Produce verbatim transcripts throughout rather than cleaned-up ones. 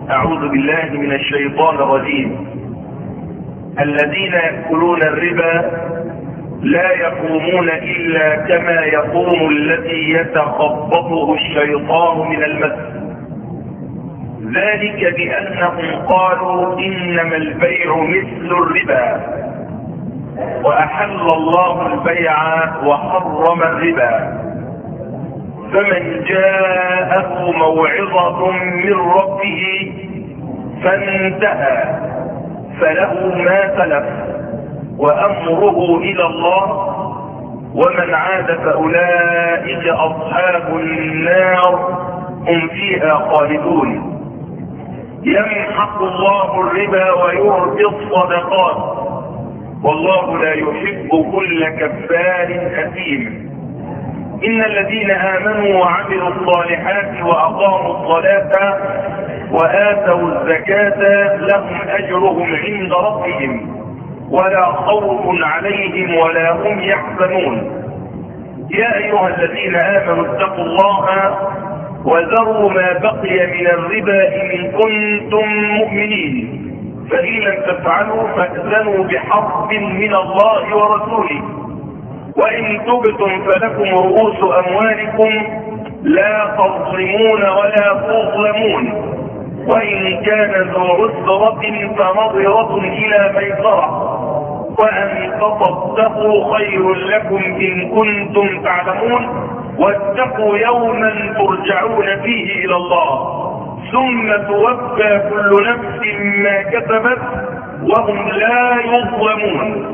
أعوذ بالله من الشيطان الرجيم. الذين يأكلون الربا لا يقومون إلا كما يقوم الذي يتخبطه الشيطان من المس، ذلك بأنهم قالوا إنما البيع مثل الربا وأحل الله البيع وحرم الربا، فمن جاءه موعظة من ربه فانتهى فله ما سلف وأمره إلى الله ومن عاد فأولئك أصحاب النار هم فيها خالدون. يمحق الله الربا ويربي الصدقات والله لا يحب كل كفار أثيم. إن الذين آمنوا وعملوا الصالحات وأقاموا الصلاة وآتوا الزكاة لهم أجرهم عند ربهم ولا خوف عليهم ولا هم يحزنون. يا أيها الذين آمنوا اتقوا الله وذروا ما بقي من الربا إن كنتم مؤمنين، فإن لم تفعلوا فأذنوا بحرب من الله ورسوله، وإن تبتم فلكم رؤوس أموالكم لا تظلمون ولا تظلمون، وإن كان ذو عسرة فنظرة إلى ميسرة، وأن تصدقوا خير لكم إن كنتم تعلمون، واتقوا يوما ترجعون فيه إلى الله ثم توفى كل نفس ما كسبت وهم لا يظلمون.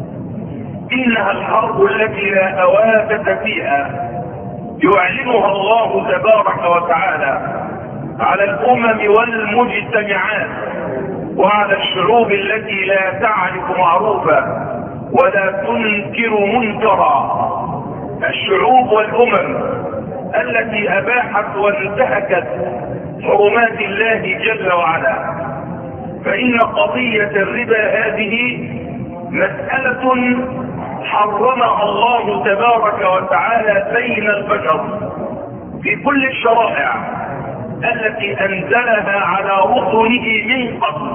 إنها الحرب التي لا أوابة فيها يعلنها الله تبارك وتعالى على الأمم والمجتمعات وعلى الشعوب التي لا تعرف معروفا ولا تنكر منكرا. الشعوب والأمم التي أباحت وانتهكت حرمات الله جل وعلا، فإن قضية الربا هذه مسألة حرمها الله تبارك وتعالى بين البشر في كل الشرائع التي أنزلها على رسله من قبل،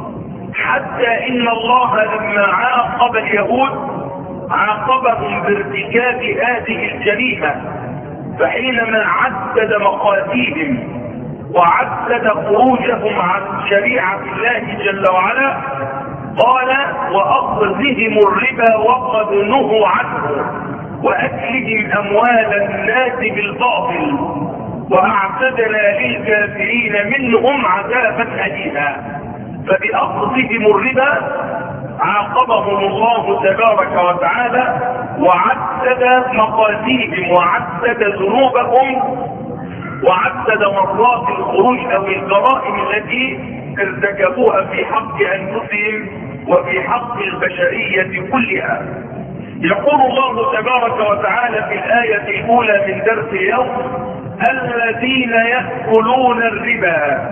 حتى إن الله لما عاقب اليهود عاقبهم بارتكاب هذه الجريمة، فحينما عدد مقاتيهم وعدد خروجهم عن شريعة الله جل وعلا قال وأخذهم الربا وقد نهوا عنه وأكلهم أموال الناس بالباطل وأعتدنا للكافرين منهم عذابا أليما. فبأخذهم الربا عاقبهم الله تبارك وتعالى وعدد مقاتيهم وعدد ذنوبهم وعدد مرات الخروج أو الجرائم التي ارتكبوها في حق أنفسهم وفي حق البشرية كلها. يقول الله تبارك وتعالى في الآية الأولى من درس اليوم: الذين يأكلون الربا،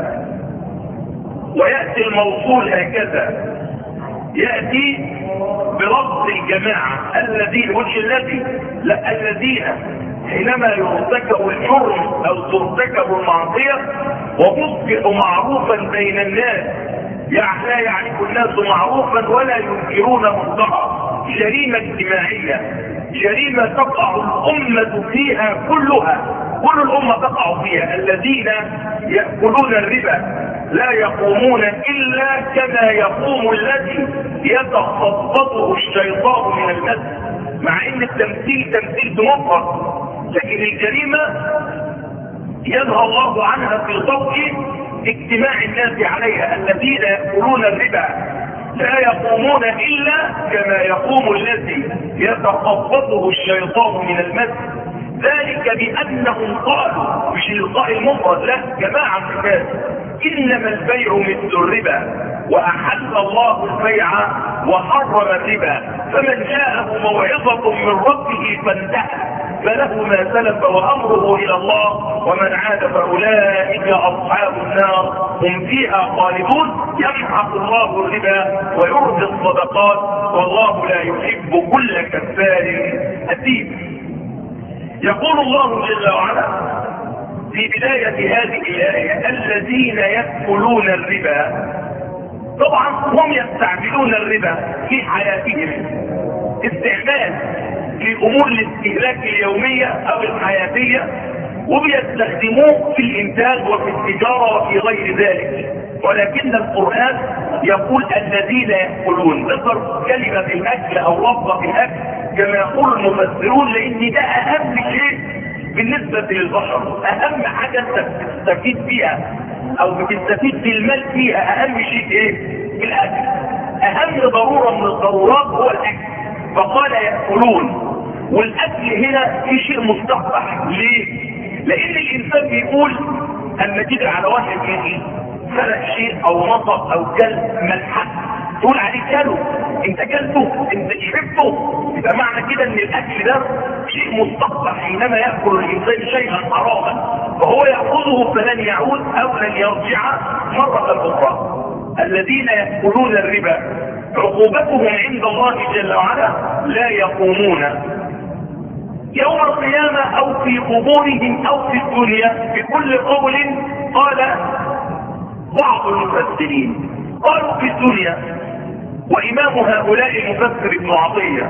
ويأتي الموصول هكذا، يأتي بلفظ الجماعة الذين، مش الذي، لا الذين، حينما يرتكب الجرم أو ترتكب المعصية وتصبح معروفا بين الناس، يعني لا يعرف الناس معروفا ولا ينكرون منكرا، جريمة اجتماعية، جريمة تقع الأمة فيها كلها، كل الأمة تقع فيها. الذين يأكلون الربا لا يقومون إلا كما يقوم الذي يتخبطه الشيطان من المس، مع ان التمثيل تمثيل مفرد، لكن الجريمة ينهى الله عنها في ضوء اجتماع الناس عليها. الذين يأكلون الربا لا يقومون إلا كما يقوم الذي يتخبطه الشيطان من المس، ذلك بأنهم قالوا، مش القاء المفرد، لا، جماعة الناس، إنما البيع مثل الربا وأحل الله البيع وحرم الربا، فمن جاءه موعظة من ربه فانتهى فله ما سلف وأمره إلى الله ومن عاد فأولئك أصحاب النار هم فيها خالدون. يمحق الله الربا ويربي الصدقات والله لا يحب كل كفار أثيم. يقول الله جل وعلا: في بداية هذه الآية الذين يأكلون الربا، طبعا هم يستعملون الربا في حياتهم استعمال لأمور الاستهلاك اليومية أو الحياتية، وبيستخدموه في الإنتاج وفي التجارة وفي غير ذلك. ولكن القرآن يقول الذين يأكلون، ذكر كلمة الأكل أو لفظة الأكل كما يقول المفسرون، لأن ده أهم شيء بالنسبة للبشر، أهم حاجة أنت بتستفيد فيها أو بتستفيد بالمال فيها، أهم شيء إيه؟ الأكل. أهم ضرورة من الضرورات هو الأكل، فقال يأكلون. والأكل هنا في شيء مستقبح. ليه؟ لأن الإنسان بيقول أما تيجي على واحد يجي سرق شيء أو نصب أو كل ملحق تقول عليه كله، انت كلته، انت شربته، يبقى معنى كده ان الاكل ده شيء مستقبح حينما ياكل الانسان شيئا حراما، فهو ياخذه فلن يعود او لن يرجع مره اخرى. الذين ياكلون الربا عقوبتهم عند الله جل وعلا لا يقومون يوم القيامه او في قبورهم او في الدنيا. بكل قول قال بعض المفسرين قالوا في الدنيا، وإمام هؤلاء المفسر ابن عطية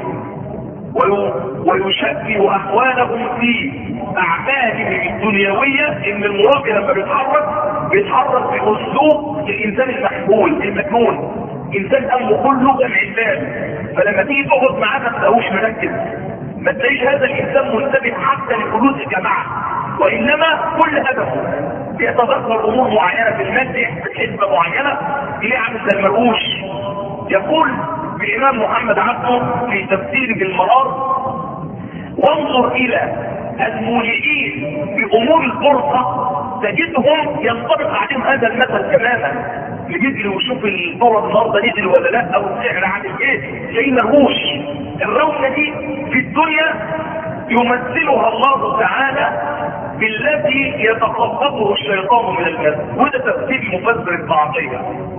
ويشبه أحوالهم في أعمالهم الدنيوية إن المرابي لما بيتحرك بيتحرك بأسلوب الإنسان المحبول المجنون، إنسان أمه كله جمع البال، فلما تيجي تقعد معاه ما تلاقوش مركز، ما تلاقيش هذا الإنسان منتبه حتى لفلوس الجماعة، وإنما كل هدفه بيتذكر أمور معينة في المادح في حسبة معينة اللي عامل زي المرؤوش. يقول الإمام محمد عبده في تفسير بالمرار: وانظر إلى المولئين بأمور البورصة تجدهم ينطبق عليهم هذا المثل تماما، يجي ويشوف الدولار النهارده نزل ولا لا او السعر عامل ايه، زي مرهوش. الرونه دي في الدنيا يمثلها الله تعالى بالذي يتخبطه الشيطان من المس، وده تفسير المفسر ابن عطية.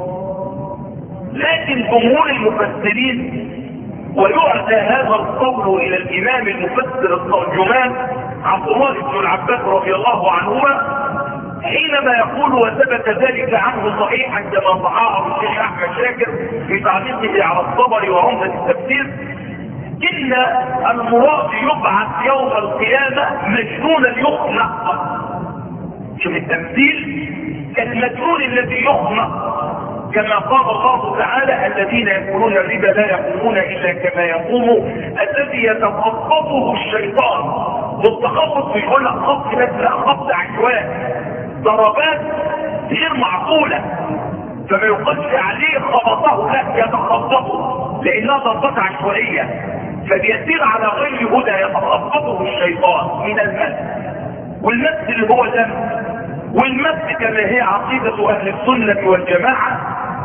لكن جمهور المفسرين ويعزى هذا القول الى الامام المفسر الترجمان عبد الله بن العباس رضي الله عنهما حينما يقول وثبت ذلك عنه صحيحا كما صححه الشيخ احمد شاكر في تعليقه على الطبري وعمدة التفسير ان المراد يبعث يوم القيامة مجنونا يخنق. شوف التمثيل، كالمجنون الذي يخنق كما قال الله تعالى الذين يأكلون الربا لا يقومون الا كما يقوم الذي يتخبطه الشيطان. والتخبط بيقول لك خبط بس لا خبط عشوائي، ضربات غير معقولة، فما يقصش عليه خبطه لا يتخبطه لانها ضربات عشوائية، فبيسير على غير هدى يتخبطه الشيطان من المس. والمس اللي هو دم، والمس كما هي عقيدة اهل السنة والجماعة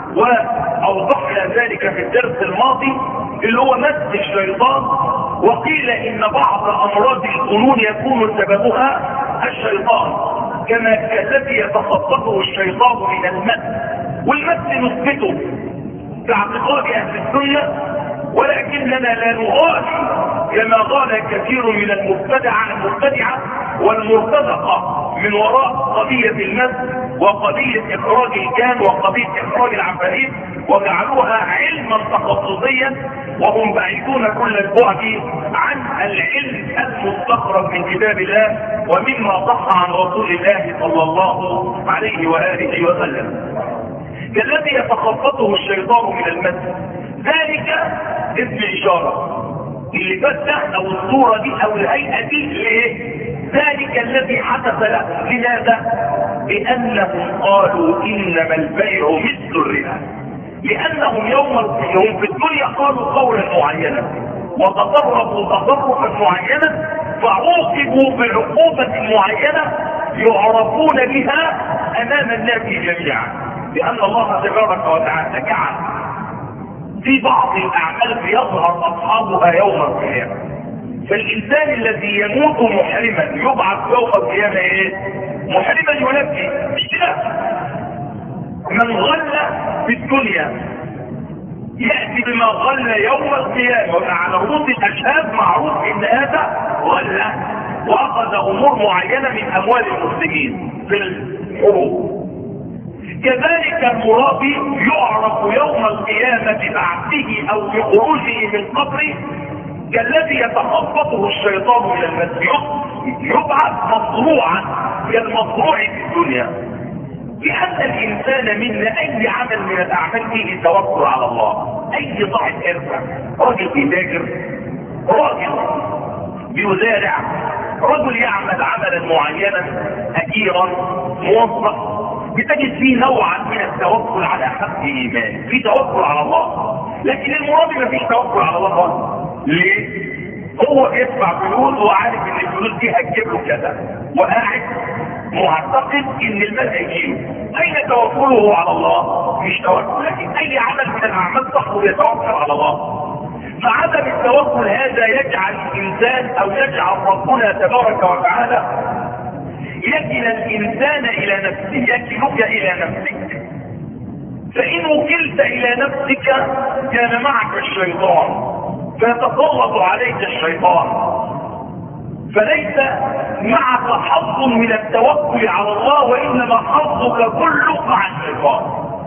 واوضحنا ذلك في الدرس الماضي اللي هو مس الشيطان. وقيل ان بعض امراض الجنون يكون سببها الشيطان كما الذي يتخبطه الشيطان من المس. والمس نثبته باعتقاد اهل السنة، ولكننا لا نغالي كما قال كثير من المبتدعة المبتدعة والمرتزقة من وراء قضية المس وقضية اخراج الجان وقضية اخراج العفاريت، وجعلوها علما تخصصيا وهم بعيدون كل البعد عن العلم المستخرج من كتاب الله ومما صح عن رسول الله صلى الله عليه وآله وسلم. كالذي يتخبطه الشيطان من المس، ذلك اسم إشارة اللي فتح او الصورة دي او الهيئة دي ليه؟ ذلك الذي حدث له. لماذا؟ لأنهم قالوا إنما البيع مثل الربا، لأنهم يوم القيامة في الدنيا قالوا قولا معينا وتطرقوا تطرقا معينا فعوقبوا بعقوبة معينة يعرفون بها أمام الناس جميعا، لأن الله تبارك وتعالى جعل في بعض الأعمال يظهر أصحابها يوم القيامة. فالإنسان الذي يموت محرما يبعث يوم القيامة إيه؟ محرما يلبي، مش كده؟ من غل في الدنيا يأتي بما غل يوم القيامة، وعلى رؤوس الأشهاد معروف إن هذا غل. واخذ امور معينة من اموال المسلمين في الحروب. كذلك المرابي يعرف يوم القيامة بعثه او بخروجه من قبره كالذي يتخبطه الشيطان من المسجد، يبعث مصروعا كالمصروع في الدنيا. لأن الإنسان منا أي عمل من الأعمال فيه التوكل على الله. أي صاحب حرفة، راجل بيتاجر، راجل بيزارع، رجل يعمل عملا معينا، أجيرا، موظف، بتجد فيه نوعا من التوكل على حق إيمان، في توكل على الله. لكن المرابي ما فيش توكل على الله خالص. ليه؟ هو يدفع فلوس وعارف ان الفلوس دي هتجيب له كذا، وقاعد معتقد ان المال هيجيله. اين توكله على الله؟ مش توكل. لكن اي عمل من الاعمال صاحبه يتوكل على الله. فعدم التوكل هذا يجعل الانسان او يجعل ربنا تبارك وتعالى يكل الانسان الى نفسه، يكلك الى نفسك. فان وكلت الى نفسك كان معك الشيطان فيتسلط عليك الشيطان، فليس معك حظ من التوكل على الله، وانما حظك كله مع الشيطان.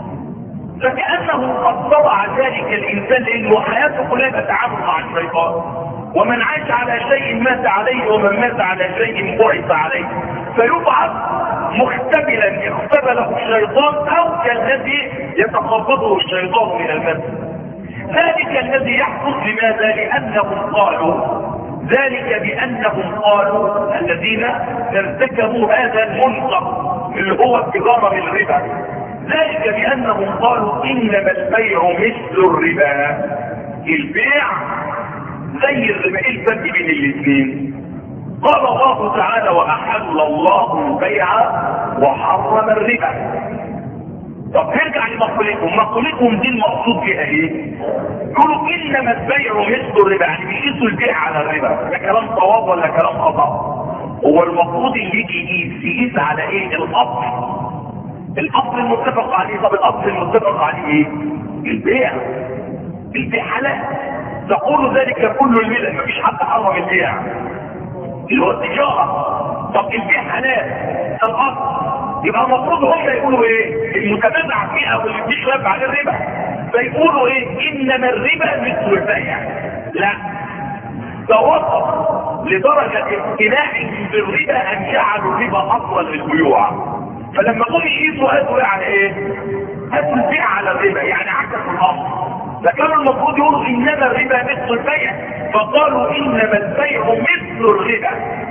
فكأنه قد طبع ذلك الانسان لانه حياته كلها تتعامل مع الشيطان، ومن عاش على شيء مات عليه، ومن مات على شيء بعث عليه. فيبعث مختبلا اختبله الشيطان او كالذي يتخبطه الشيطان من المسجد. ذلك الذي يحدث لماذا؟ لأنهم قالوا ذلك بأنهم قالوا الذين ارتكبوا هذا المنكر اللي هو التجارة بالربا، ذلك بأنهم قالوا إنما البيع مثل الربا. البيع زي الربا. ايه الفرق بين الاثنين؟ قال الله تعالى وأحل الله البيع وحرم الربا. طب نرجع لمقولتهم. مقولتهم دي المقصود بها ايه؟ يقولوا انما البيع مثل الربا، يعني بيقيسوا البيع على الربا. ده كلام صواب ولا كلام خطا؟ هو المفروض اللي يجي يقيس يقيس على ايه؟ الاصل. الاصل المتفق عليه. طب الاصل المتفق عليه ايه؟ البيع. البيع حلال. تقول ذلك كل الملل، مفيش حد حرم البيع اللي هو التجاره. طب البيع حلال الاصل، يبقى المفروض هم يقولوا ايه؟ المتبادع فيها واللي بيشرب على الربا فيقولوا ايه؟ انما الربا مثل البيع. لا، ده وصل لدرجه اقتناعهم بالربا ان جعلوا الربا اصلا للبيوع. فلما قوم يقيسوا هاتوا ايه على ايه؟ هاتوا البيع على الربا، يعني عكسوا الاصل. فكانوا المفروض يقولوا انما الربا مثل البيع، فقالوا انما البيع مثل الربا.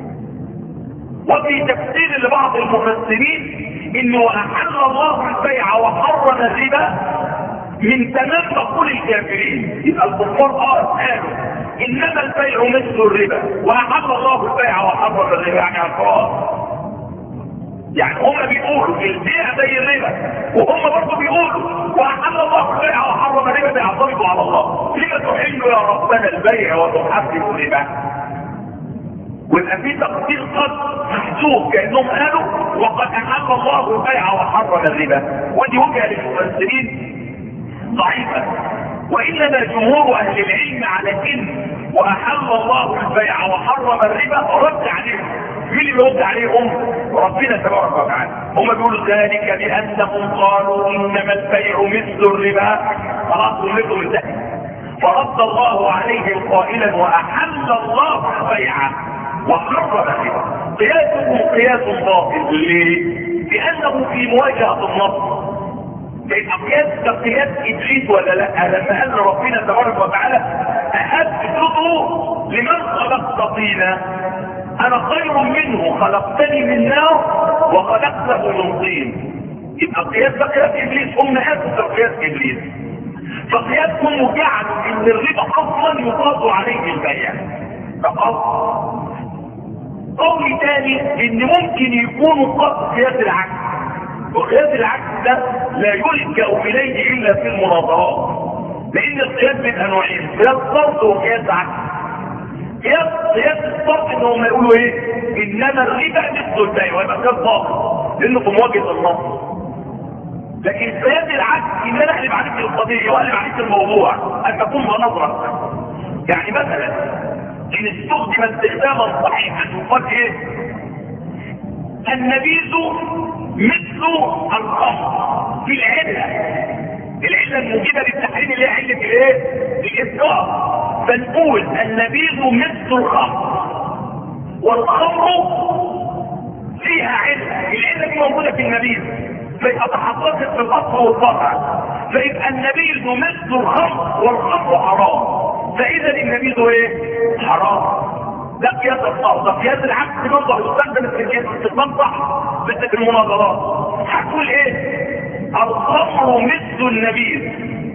وفي تفسير لبعض المفسرين انه احل الله البيع وحرم الربا من تمام مقول الكافرين. يبقى الكفار قالوا انما البيع مثل الربا واحل الله البيع وحرم الربا، يعني عقار. يعني هم بيقولوا البيع زي الربا، وهم برضه بيقولوا واحل الله البيع وحرم الربا، بيعترضوا على الله. لما تحل يا ربنا البيع وتحرم الربا؟ ويبقى في تقدير قد محسوب كانهم قالوا وقد احل الله البيع وحرم الربا. ودي وجهه للمفسرين ضعيفه، وانما جمهور اهل العلم على ان واحل الله البيع وحرم الربا رد عليهم. مين اللي بيرد عليهم؟ ربنا تبارك وتعالى. هم بيقولوا ذلك بانهم قالوا انما البيع مثل الربا، خلاص ظلمتهم انتهت. فرد الله عليهم قائلا واحل الله البيع وحرم الربا. قياسه قياس باطل. ليه؟ لانه في مواجهه النص. يبقى قياس كقياس ابليس ولا لا؟ لما قال ربنا تبارك وتعالى اسجدوا لمن خلقت طينا انا خير منه خلقتني من نار وخلقته من طين. يبقى قياس ده قياس ابليس. هم اسسوا قياس ابليس. فقياسهم جعلوا ان الربا اصلا يقاس عليه البيع فقط. قول تاني ان ممكن يكونوا قد قياس العكس، وقياس العكس ده لا يلجأ اليه الا في المناظرات، لان القياس من انواعين: قياس صرف وقياس عكس. قياس قياس الصرف انهم يقولوا ايه؟ انما الربا مثل البيع، ويبقى قياس باطل لانه في مواجهه النص. لكن قياس العكس ان انا اقلب عليك القضيه واقلب عليك الموضوع ان تكون مناظره. يعني مثلا ان استخدم استخداما صحيحا يقال ايه؟ النبيذ مثل الخمر في العله، العله الموجبه للتحريم اللي هي عله الايه؟ الاسكار. فنقول النبيذ مثل الخمر، والخمر فيها عله، العله دي موجوده في النبيذ فيبقى تحققت في الاصل والفرع، فيبقى النبيذ مثل الخمر والخمر حرام، فاذا النبيذ ايه؟ حرام. ده قياس الصح. ده قياس العكس برضه يستخدم في استخدام صح بس في المناظرات. هتقول ايه؟ الخمر مثل النبيذ،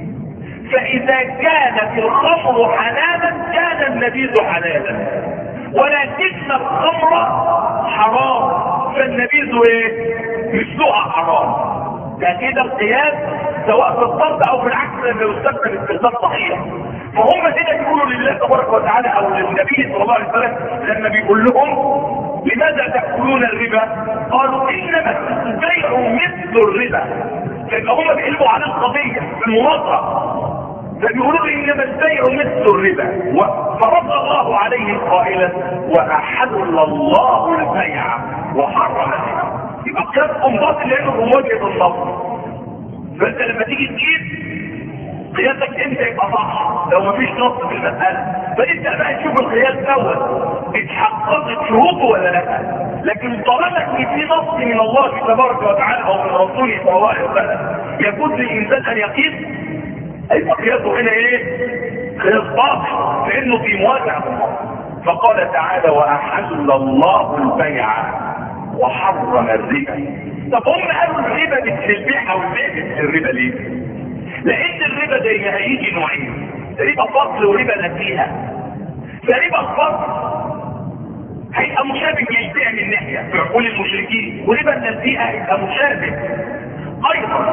فاذا كانت الخمر حلالا كان النبيذ حلالا، ولكن الخمر حرام فالنبيذ ايه؟ مثلها حرام. ده كده القياس سواء في الضرب او في العكس لما يستخدم استخدام صحيح. فهم كده يقولوا لله تبارك وتعالى او للنبي صلى الله عليه وسلم لما بيقول لهم لماذا تاكلون الربا؟ قالوا انما البيع مثل الربا. فيبقى هم بيقلبوا على القضيه في المناظره، فبيقولوا انما البيع مثل الربا، فرد الله عليه قائلا واحل الله البيع وحرم الربا. يبقى قياسكم باطل لانه بمواجهه النص. فانت لما تيجي تجيب قياسك انت يبقى صح لو مفيش نص في المساله، فانت بقى تشوف القياس دوت اتحققت شروطه ولا لا. لكن طالما ان في نص من الله تبارك وتعالى او من رسوله صلى الله عليه وسلم يجوز للانسان ان يقيس، هيبقى قياسه هنا ايه؟ قياس باطل لانه في مواجهه الله. فقال تعالى واحل الله البيع وحرم الربا. طب هم قالوا الربا مثل البيع او البيع مثل الربا ليه؟ لان الربا زي ما هيجي نوعين، ربا فضل وربا نسيئه. فربا الفضل هيبقى مشابه للبيع من ناحيه في عقول المشركين، وربا النسيئه هيبقى مشابه ايضا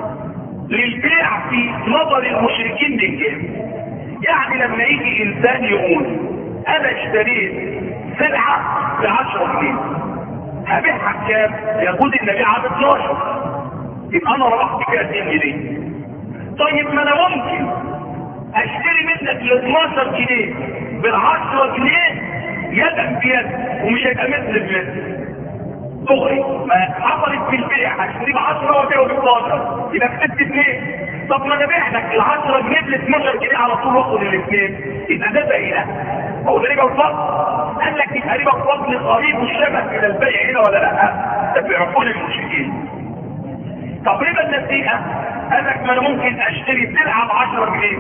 للبيع في نظر المشركين من جهه. يعني لما يجي انسان يقول انا اشتريت سلعه ب عشرة جنيه هبيعها بكام؟ يقول ان بيعها ب اتناشر، يبقى انا ربحت كده اتنين جنيه. طيب ما انا ممكن اشتري منك ال اتناشر جنيه بال عشرة جنيه يدا بيد ومش هيبقى مثل بمثل. دغري ما حصلت في البيع هشتري ب عشرة وابيعه ب اتناشر يبقى كسبت اثنين. طب ما انا ابيع لك ال عشرة جنيه بال اتناشر جنيه على طول واخد الاثنين، يبقى ده بيع. هو ده ربا الفضل؟ قال لك يبقى ربا الفضل قريب والشبه من البيع هنا ولا لا؟ ده في عقول المشركين. طب ربا النسيئه قال لك ما انا ممكن اشتري سلعه ب عشرة جنيه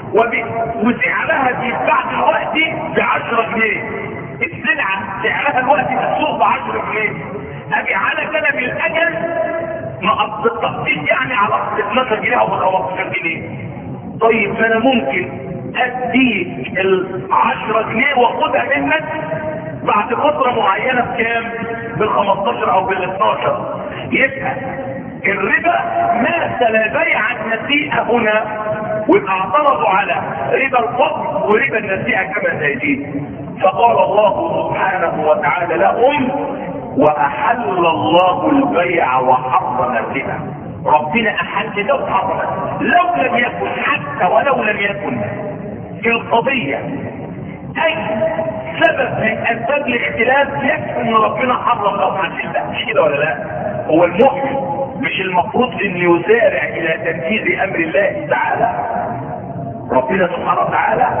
وسعرها في بعد الوقت ب عشرة جنيه. السلعه سعرها الوقت في السوق ب عشرة جنيه، ابيعها لك انا بالاجل نقص التخفيض يعني على اتناشر جنيه او ب خمستاشر جنيه. طيب ما انا ممكن اديك ال عشرة جنيه واخدها منك بعد فتره معينه بكام؟ بال خمستاشر او بال اتناشر. يبقى الربا مثل بيع النسيئه هنا، واعترضوا على ربا الفضل وربا النسيئه كما سيجي. فقال الله سبحانه وتعالى لهم واحل الله البيع وحرم الربا. ربنا احل ده وحرم، لو لم يكن حتى ولو لم يكن في القضيه اي سبب من اسباب الاختلاف يكفي ان ربنا حرم او حلل ده، مش كده ولا لا؟ هو المؤمن مش المفروض ان يسارع الى تنفيذ امر الله تعالى؟ ربنا سبحانه وتعالى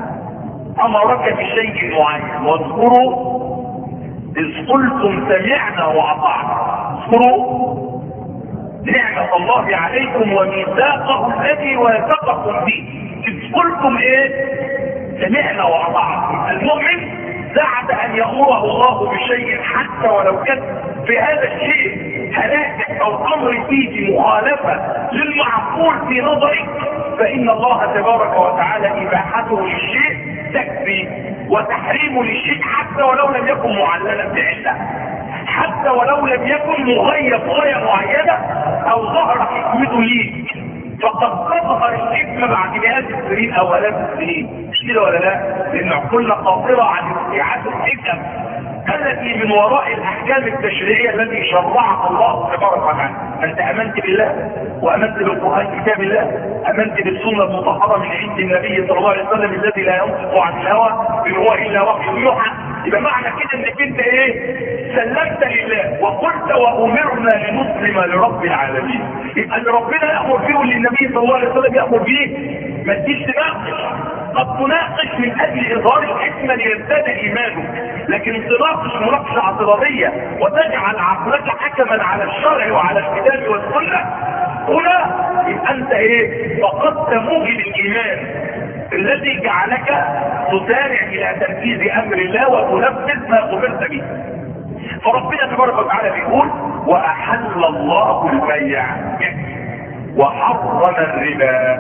امرك بشيء معين، واذكروا اذ قلتم سمعنا واطعنا. اذكروا نعمة الله عليكم وميثاقه الذي واثقكم به اذ قلتم ايه؟ سمعنا واطعنا. المؤمن سعد ان يامره الله بشيء حتى ولو كان في هذا الشيء هلاك او امر فيه مخالفه للمعقول في نظرك، فان الله تبارك وتعالى اباحته للشيء تكفي، وتحريمه للشيء حتى ولو لم يكن معللا بعله، حتى ولو لم يكن مغيب غايه معينه او ظهر حكمته ليك، فقد تظهر الحكمه بعد مئات السنين او الاف السنين، مش كده ولا لا؟ لان عقولنا قاصره عن استيعاب الحكم التي من وراء الاحكام التشريعيه التي شرعها الله تبارك وتعالى. انت امنت بالله وامنت بالقرآن كتاب الله، امنت بالسنة المطهرة من عند النبي صلى الله عليه وسلم الذي لا ينطق عن الهوى ان هو الا وحي يوحى. يبقى معنى كده انك انت ايه؟ سلمت لله وقلت وامرنا لنسلم لرب العالمين. يبقى اللي ربنا يامر فيه واللي النبي صلى الله عليه وسلم يامر فيه ما تجيش تناقش. قد تناقش من اجل اظهار الحكمه ليزداد ايمانك، لكن تناقش مناقشه اعتراضيه وتجعل عقلك حكما على الشرع وعلى الكتاب والسنه، هنا يبقى انت ايه؟ فقدت موجب الايمان الذي جعلك تسارع الى تنفيذ امر الله وتنفذ ما امرت به. فربنا تبارك وتعالى بيقول واحل الله البيع وحرم الربا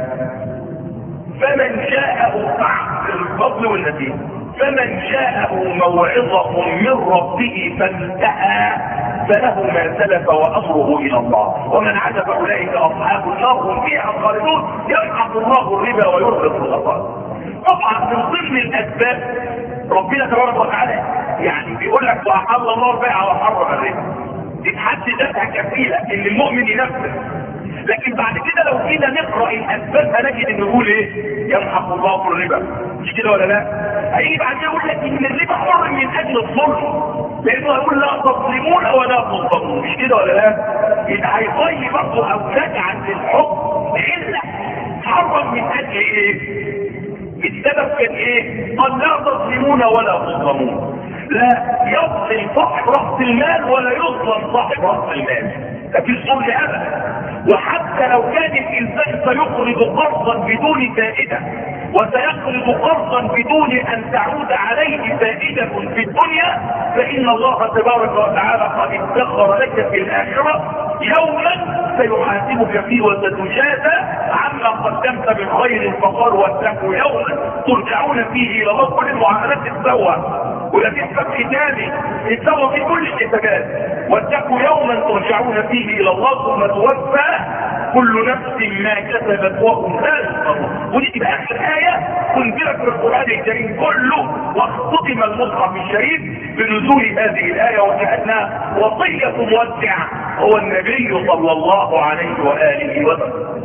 فمن جاءه الفضل والنتيجه فمن جاءه موعظه من ربه فانتهى فله ما سلف وامره الى الله ومن عاد فاولئك اصحاب النار هم فيها خالدون يمحق الله الربا ويربط الغفار. طبعا من ضمن الاسباب ربنا تبارك وتعالى يعني بيقول لك واحل الله البيع وحرم الربا، دي بحد ذاتها كفيله ان المؤمن ينفذ. لكن بعد كده لو جينا نقرا الاسباب هنجد انه يقول ايه؟ يمحق الله الربا، مش كده ولا لا؟ هيجي بعد كده يقول لك ان الربا حر من اجل الظلم، لانه هيقول لا تظلمون ولا تظلمون، مش كده ولا لا؟ يبقى هيضيع برضه او تجعل للحكم عله حرم من اجل ايه؟ السبب كان ايه؟ قال لا تظلمون ولا تظلمون، لا يظلم صاحب راس المال ولا يظلم صاحب راس المال، مفيش ظلم ابدا. وحتى لو كان الانسان سيقرض قرضا بدون فائده وسيقرض قرضا بدون ان تعود عليه فائده في الدنيا، فان الله تبارك وتعالى قد ادخر لك في الاخره يوما سيحاسبك فيه وستجازى عما قدمت من خير، فقال واتقوا يوما ترجعون فيه الى الله. كل المعاملات تتسوى ولا تثبت ختامي تتسوى في كل الحسابات. واتقوا يوما ترجعون فيه الى الله ثم توفى كل نفس ما كسبت وهم لا يظلمون. ودي تبقى اخر ايه تنزلت في القران الكريم كله، واختتم المصحف الشريف بنزول هذه الايه وكانها وصيه موسع هو النبي صلى الله عليه واله وسلم.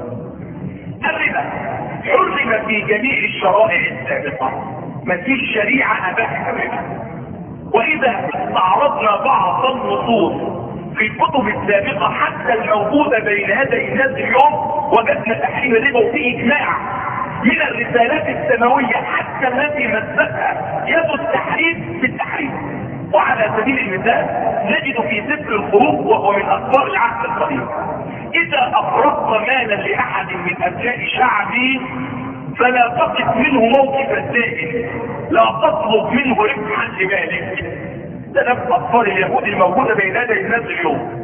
الربا حرم في جميع الشرائع السابقه، ما فيش شريعه اباحت الربا. واذا استعرضنا بعض النصوص في الكتب السابقه حتى الموجوده بين يدي الناس اليوم وجدنا تحريم الربا وفي اجماع من الرسالات السماويه حتى التي مسكها يد التحريم في التحريم. وعلى سبيل المثال نجد في سفر الخروج وهو من اخبار العهد القديم: اذا افرضت مالا لاحد من ابناء شعبي فلا تقف منه موقف الدائن، لا تطلب منه ربحا لمالك. ده نفس اطفال اليهود الموجوده بين يدي الناس اليوم.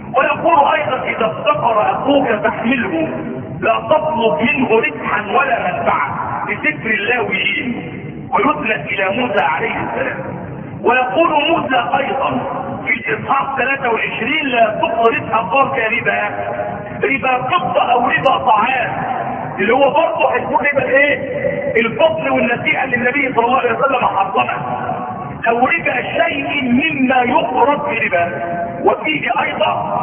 ويقول ايضا اذا افتقر اخوك فاحمله، لا تطلب منه ربحا ولا منفعه، بسفر اللاويين ويسند الى موسى عليه السلام. ويقول موسى ايضا في الاصحاح ثلاثة وعشرين: لا تقرض اخاك ربا، ربا فضه او ربا طعام، اللي هو برضه هيكون ربا ايه؟ الفضل والنسيئه اللي النبي صلى الله عليه وسلم حرمها، او ربا شيء مما يقرض بربا. وفيه ايضا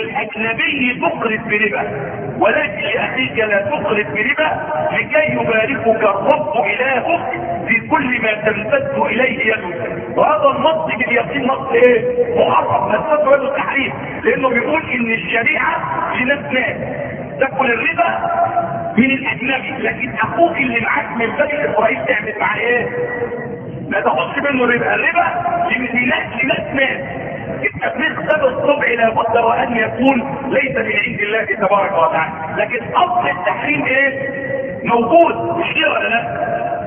للاجنبي تقرض بربا، ولكن لاخيك لا تقرض بربا لكي يباركك الرب الهك في كل ما تمتد اليه يدك. وهذا النص باليقين نص ايه؟ محرم، نص له التحريم، لانه بيقول ان الشريعه لناس ناس تاكل الربا من الاجنبي، لكن اخوك اللي معاك من بني اسرائيل تعمل معاه ايه؟ ما تاخدش منه ربا. الربا لناس لناس ناس التفريق سبب الطبع لابد وان يكون ليس من عند الله تبارك وتعالى، لكن اصل التحريم ايه؟ موجود، مش كده ولا لا؟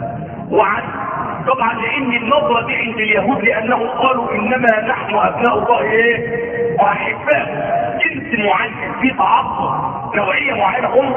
وعن طبعا لان النظره دي عند اليهود لانهم قالوا انما نحن ابناء الله ايه؟ واحباء. جنس معين في تعصب نوعيه معينه هم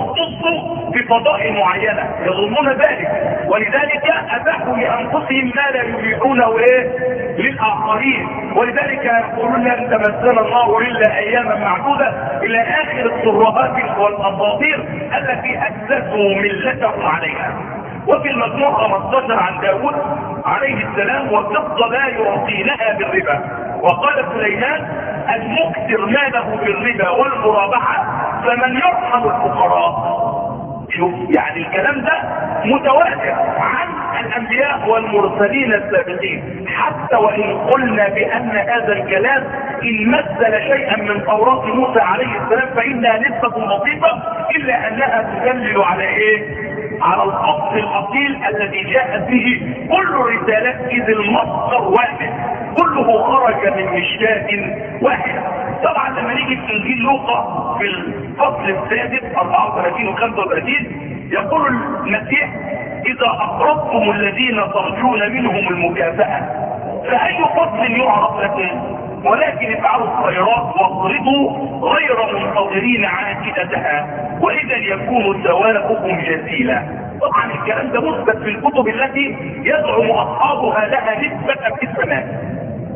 اختصوا بفضائل معينه يظنون ذلك، ولذلك اباحوا لانفسهم ما لا يبيحونه ايه؟ للاخرين. ولذلك يقولون لن تمسنا النار الا اياما معدوده الى اخر الترهات والاساطير التي اسسوا ملتهم عليها. وفي المجموع خمسة عشر عن داود عليه السلام: والفضة لا يعطينها بالربا. وقال سليمان: المكثر ماله بالربا والمرابحة فمن يرحم الفقراء. شوف يعني الكلام ده متواتر عن الانبياء والمرسلين السابقين، حتى وان قلنا بان هذا الكلام ان مثل شيئا من توراة موسى عليه السلام فانها نسبة بسيطة، الا انها تدلل على ايه؟ على الاصل الاصيل الذي جاءت به كل الرسالات، اذ المصدر واحد كله خرج من مشكاة واحدة. طبعا لما نيجي في انجيل لوقا في الفصل السادس أربعة وثلاثين وخمسة وثلاثين يقول المسيح اذا اقرضتم الذين ترجون منهم المكافأة فاي فضل يعرف لكم، ولكن افعلوا الخيرات واقرضوا غير منتظرين عاقبتها واذا يكون ثوابكم جزيلا. طبعا الكلام ده مثبت في الكتب التي يزعم اصحابها لها نسبة في السماء.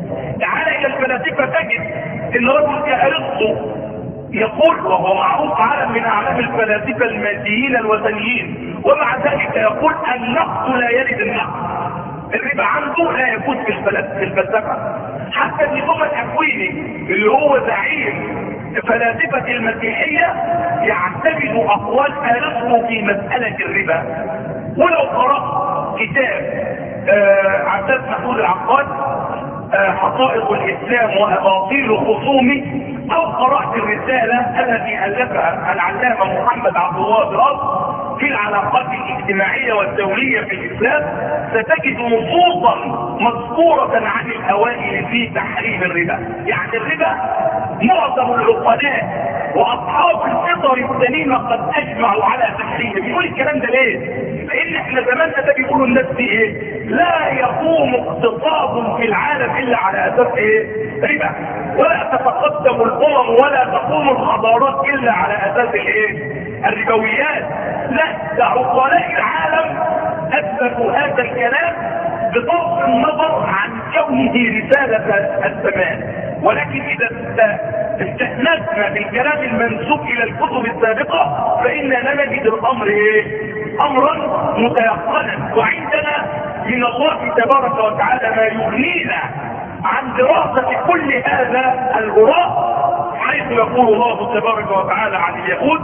تعالى الى الفلاسفة تجد ان رجل كأرسطو يقول، وهو معروف عالم من اعلام الفلاسفة الماديين الوثنيين، ومع ذلك يقول النقد لا يلد النقد، الربا عنده لا يكون في الفلسفة. حتى ابن توما الأكويني اللي هو زعيم فلاسفة المسيحية يعتمد اقوال ارسطو في مسألة الربا. ولو قرأت كتاب آه عباس محمود العقاد آه حقائق الاسلام واباطيل خصومه، او قرأت الرسالة التي الفها العلامة محمد عبد الله براس في العلاقات الاجتماعية والدولية في الاسلام، ستجد نصوصا مذكورة عن الاوائل في تحريم الربا. يعني الربا معظم العقلاء واصحاب الفطر السليمة قد اجمعوا على تحريمه. بيقول الكلام ده ليه؟ لان احنا زماننا ده بيقولوا الناس دي ايه؟ لا يقوم اقتصاد في العالم الا على اساس ايه؟ ربا. ولا تتقدم الامم ولا تقوم الحضارات الا على اساس الايه؟ الربويات. لا، ده عقلاء العالم اثبتوا هذا الكلام بصرف النظر عن كونه رسالة الزمان. ولكن اذا استهنتنا بالكلام المنسوب الى الكتب السابقة فاننا نجد الامر ايه؟ امرا متيقنا، وعندنا من الله تبارك وتعالى ما يغنينا عن دراسة كل هذا الهراء، حيث يقول الله تبارك وتعالى عن اليهود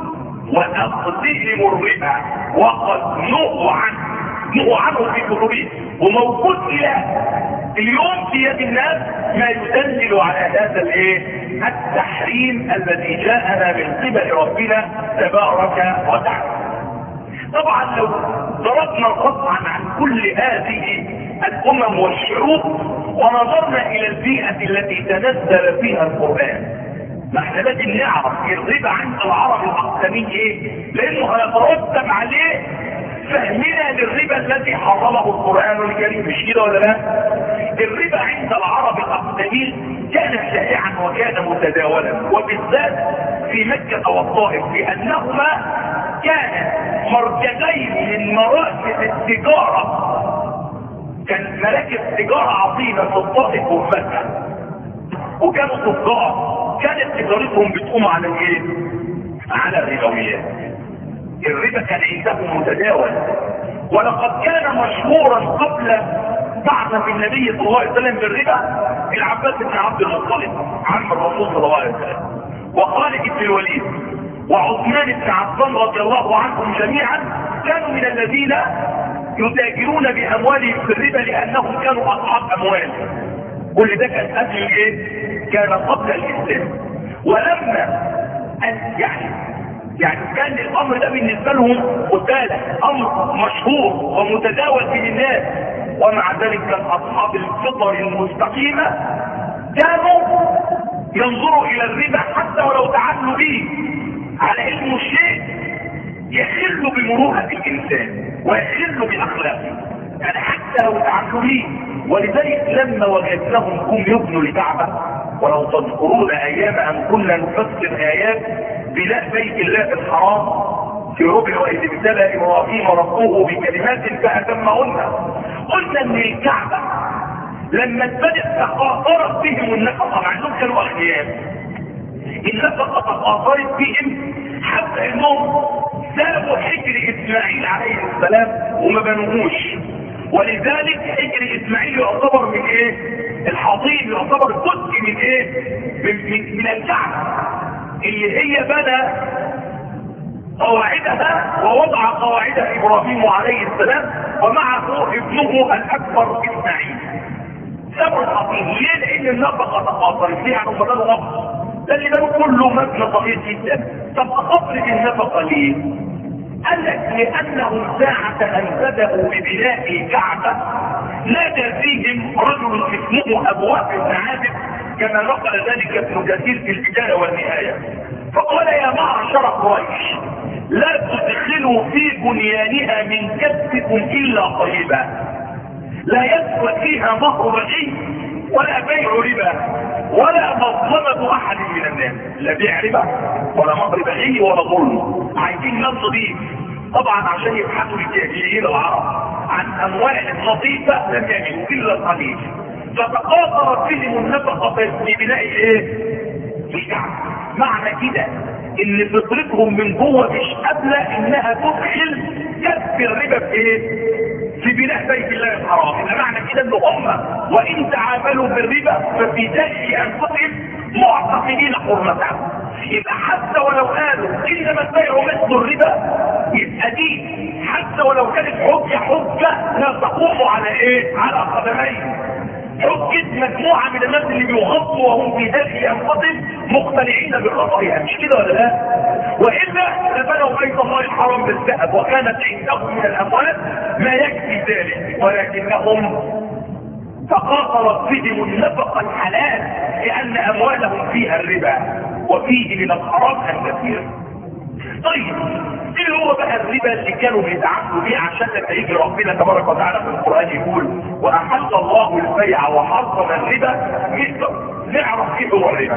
وأخذهم الربا وقد نهوا عنه، نهوا عنه في كتبه، وموجود الى اليوم في يد الناس ما يدلل على هذا الايه؟ التحريم الذي جاءنا من قبل ربنا تبارك وتعالى. طبعا لو ضربنا قطعا عن كل هذه الامم والشعوب ونظرنا الى البيئة التي تنزل فيها القرآن، ما احنا لازم نعرف الربا عند العرب الاقدمي ايه، لانه هيترتب عليه فهمنا للربا الذي حرمه القرآن الكريم، مش كده ولا لا؟ الربا عند العرب الاقدمي كان شائعا وكان متداولا، وبالذات في مكة والطائف، لانهما كان مركزين من مراكز التجارة، كان مراكز تجارة عظيمة في الطائف ومكة، وكانوا تجار كانت تجارتهم بتقوم على ايه؟ على الربويات. الربا كان عندهم متداول، ولقد كان مشهورا قبل بعثة النبي صلى الله عليه وسلم بالربا العباس بن عبد المطلب عم الرسول صلى الله عليه وسلم، وخالد بن الوليد وعثمان بن عفان رضي الله عنهم جميعا، كانوا من الذين يتاجرون باموالهم في الربا لانهم كانوا اصحاب اموال. كل ده كان قبل الايه؟ كان قبل الاسلام. ولما يعني يعني كان الامر ده بالنسبه لهم قتاله، امر مشهور ومتداول بين الناس، ومع ذلك كان اصحاب الفطر المستقيمه كانوا ينظروا الى الربا حتى ولو تعاملوا به على انه شيء يخل بمروءه الانسان ويخل باخلاقه، يعني حتى لو تعاملوا به. ولذلك لما وجدناهم هم يبنوا الكعبه، ولو تذكرون ايام ان كنا نفسر ايات بناء بيت الله الحرام في ربع واذ ابتلى ابراهيم ربه بكلمات فاتمهن، قلنا ان الكعبه لما اتبدت تقاطرت بهم النفقه، مع انهم كانوا اغنياء، النفقه تقاطرت بهم حتى انهم سابوا حجر اسماعيل عليه السلام وما بنوهوش. ولذلك حجر اسماعيل يعتبر من ايه؟ الحضيض يعتبر جزء من ايه؟ من, من, من الكعبة اللي هي بنى قواعدها ووضع قواعدها ابراهيم عليه السلام ومعه ابنه الاكبر اسماعيل. سبب الحضيض ليه؟ لان النفقة تقاطرت فيها عن مدار الوقت، ده اللي بنوا كله مبنى صغير جدا. طب تقاطرت النفقة ليه؟ قال لك لانهم ساعة ان بدأوا ببناء الكعبة نادى فيهم رجل اسمه ابو وهب بن عامر كما نقل ذلك ابن كثير في البداية والنهاية، فقال يا معشر قريش لا تدخلوا في بنيانها من كسبكم الا طيبا، لا يدخل فيها مهر بغي ولا بيع ربا ولا مظلمة احد من الناس، لا بيع ربا ولا مهر بغي ولا ظلم. عايزين ناس نظيف طبعا عشان يبحثوا الجاهليين العرب عن اموال نظيفة لم يجدوا الا القليل، فتقاطرت بهم النفقة في بناء ايه؟ الكعبة. معنى كده ان فطرتهم من جوه مش قابله انها تدخل كسب الربا في ايه؟ في بناء بيت الله الحرام. يبقى معنى كده ان هم وان تعاملوا بالربا ففي داخل انفسهم معتقدين حرمتها. يبقى حتى ولو قالوا انما البيع مثل الربا يبقى دي حتى ولو كانت حجه حجه لا تقوم على ايه؟ على قدمين. حجة مجموعة من الناس اللي بيغطوا وهم في داخل انفسهم مقتنعين بخطرها، مش كده ولا لا؟ والا لبنوا بيت الله الحرام بالذهب وكانت عندهم من الاموال ما يكفي ذلك، ولكنهم تقاطرت بهم النفقة الحلال لان اموالهم فيها الربا وفيه من الحرام الكثير. طيب ايه هو بقى الربا اللي كانوا بيتعاملوا بيه عشان لما يجي ربنا تبارك وتعالى في القران يقول واحل الله البيع وحرم الربا مثله؟ نعرف ايه هو الربا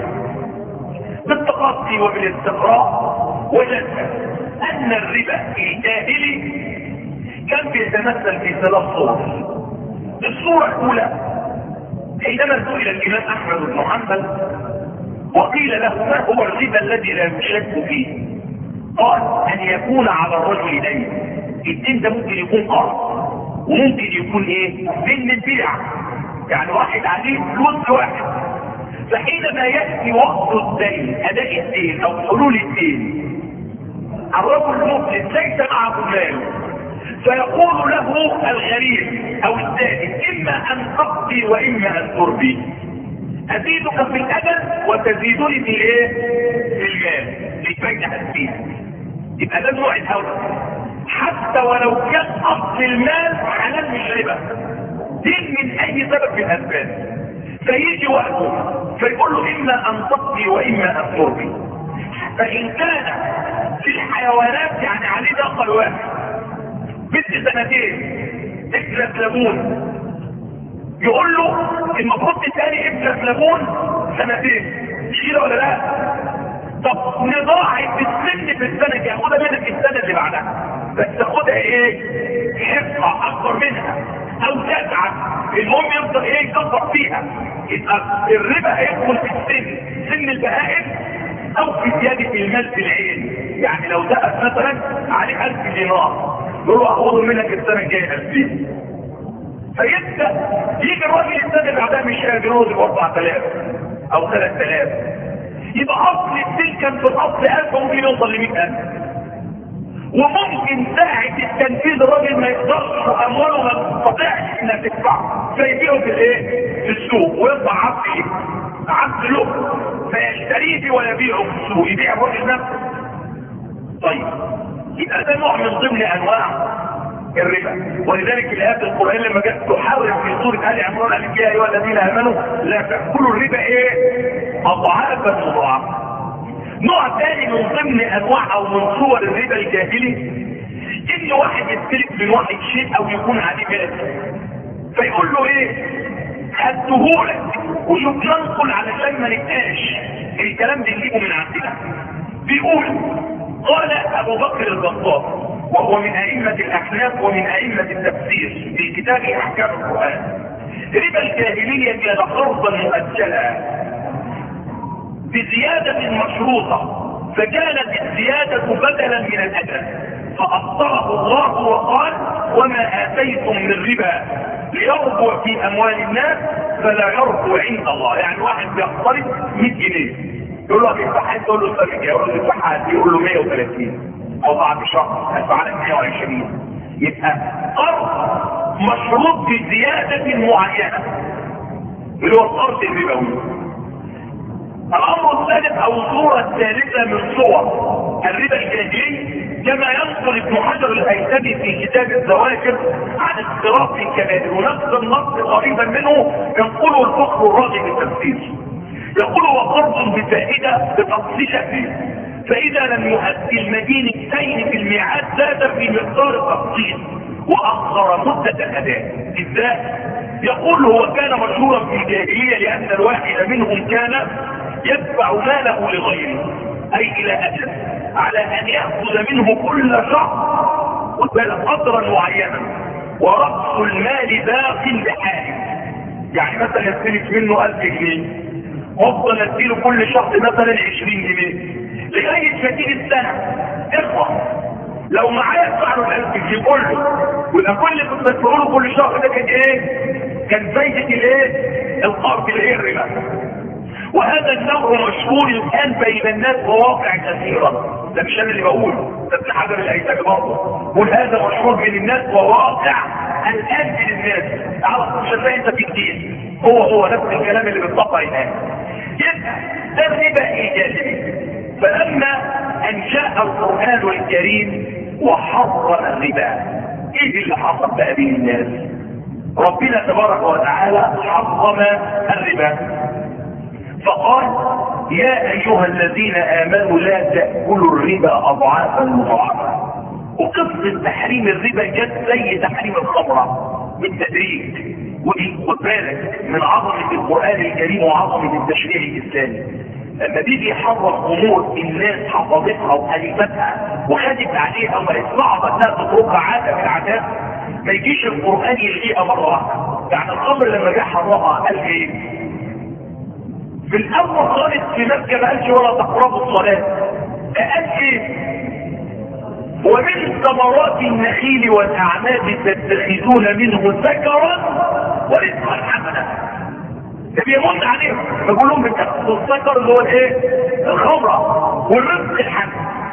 بالتقصي وبالاستقراء. وجدنا ان الربا الجاهلي كان بيتمثل في ثلاث صور. الصورة الاولى حينما سئل الامام احمد بن حنبل وقيل له ما هو الربا الذي لا يشك فيه؟ قال ان يكون على الرجل دين. الدين ده ممكن يكون قرض وممكن يكون ايه؟ دين البيع، يعني واحد عليه فلوس واحد، فحينما ياتي وقت الدين اداء الدين او حلول الدين الرجل المفلس ليس معه مال فيقول له الغريب او الدائن اما ان تقضي واما ان تربي، ازيدك في الاجل وتزيدني في ايه؟ في المال للفايده الفيها. يبقى ده نوع الاول حتى ولو كان اصل المال حلال مش ربا، دين من اي سبب من الاسباب، فيجي وقته فيقول له اما ان تقضي واما ان تربي. فان كان في الحيوانات يعني عليه دخل واحد بنت سنتين ابنة ليمون يقول له المفروض تاني ابنة ليمون سنتين، شيله ولا لا؟ طب نضاعف السن في السنة دي اخدها منك السنة اللي بعدها بس تاخدها ايه؟ حفظة اكبر منها او تتعب، المهم يفضل ايه؟ يكبر فيها. يبقى الربا هيدخل في السن سن البهائم او في زيادة المال في العين. يعني لو دقت مثلا عليه الف دينار يقول له اخده منك السنة الجاية الفين، فيبدأ يجي الراجل السنة اللي بعدها مش قادر يوزن اربعة الاف او ثلاثة الاف، يبقى اصل الدين كان في الاصل الف ممكن يوصل ل مئة الف، وممكن ساعة التنفيذ الراجل ما يقدرش وامواله ما تستطيعش انها تدفع فيبيعه في الايه؟ في السوق ويطلع عبد ايه؟ عبد له فيشتريه ويبيعه في السوق، يبيع الراجل نفسه. طيب يبقى ده نوع من ضمن انواع الربا، ولذلك الايات القرآن لما جت تحرم في سورة آل عمران قالت يا ايها الذين امنوا لا تاكلوا الربا ايه؟ اضعافا مضاعفة. نوع ثاني من ضمن انواع او من صور الربا الجاهلي ان واحد يستلف من واحد شيء او يكون عليه مال فيقول له ايه؟ هديهولك وشوف ننقل علشان ما نبقاش الكلام ده نجيبه من عندنا. بيقول قال ابو بكر البطار وهو من ائمة الاحناف ومن ائمة التفسير في كتاب احكام القرآن ربا الجاهلية كان قرضا مؤجلا بزيادة مشروطة فكانت الزيادة بدلا من الاجل فأبطله الله وقال وما آتيتم من ربا ليربو في اموال الناس فلا يربو عند الله. يعني واحد بيقترض مية جنيه يقول له هتدفعها، تقول له استنى يقول له ادفعها، يقول له مية وثلاثين او بعد شهر هدفع عليك مية وعشرين. يبقى قرض مشروط بزياده معينه اللي هو القرض الربوي. الامر الثالث او الصوره الثالثه من صور الربا الجاهلي كما ينقل ابن حجر الهيثمي في كتاب الزواجر عن اختراق الكبائر، ونفس النص قريبا منه ينقله الفخر الراغب بالتفسير. يقول وقرض بفائده بتفصيل، فاذا لم يؤدي المدين الدين في الميعاد زاد في مقدار التفصيل واخر مده الاداء. ازاي؟ يقول هو كان مشهورا في الجاهليه لان الواحد منهم كان يدفع ماله لغيره اي الى اجل على ان ياخذ منه كل شهر قدرا معينا ورأس المال باق بحاله. يعني مثلا يستلف منه ألف جنيه وافضل اديله كل شهر مثلا عشرين جنيه لغايه ما تيجي السنه اخوه لو معايا ادفع له الألف جنيه كله ويبقى كل اللي كنت بدفعه له كل شهر ده كان ايه؟ كان فايده الايه؟ القرض اللي هي الربا. وهذا النوع مشهور الان بين الناس وواقع كثيرا. ده مش انا اللي بقوله، ده ابن حجر الهيثمي برضه بيقول هذا مشهور بين الناس وواقع الان بين الناس. تعرف مش هتلاقي انت في كتير هو هو نفس الكلام اللي بيطبق الان. يبقى ده الربا ايجابي. فلما ان جاء القران الكريم وحرم الربا، ايه اللي حصل بقى بين الناس؟ ربنا تبارك وتعالى حرم الربا فقال يا ايها الذين امنوا لا تأكلوا الربا اضعافا مضاعفة. وقصة تحريم الربا جت زي تحريم الخمرة بالتدريج. وخد بالك من عظمة القرآن الكريم وعظمة التشريع الاسلامي، لما بيجي يحرم امور الناس حفظتها وألفتها وخدت عليها وما صعب انها تتركها عادة من العادات، ما يجيش القرآن يلغيها مرة واحدة. يعني الخمر لما جه حرمها قال ايه؟ في الاول خالص في مكة ما قالش ولا تقربوا الصلاة، قال ايه؟ ومن ثمرات النخيل والاعناب تتخذون منه سكرا ورزقا حسنا. ده بيمن عليهم بيقول لهم بتاخدوا السكر اللي هو الايه؟ الخمره والرزق الحسن.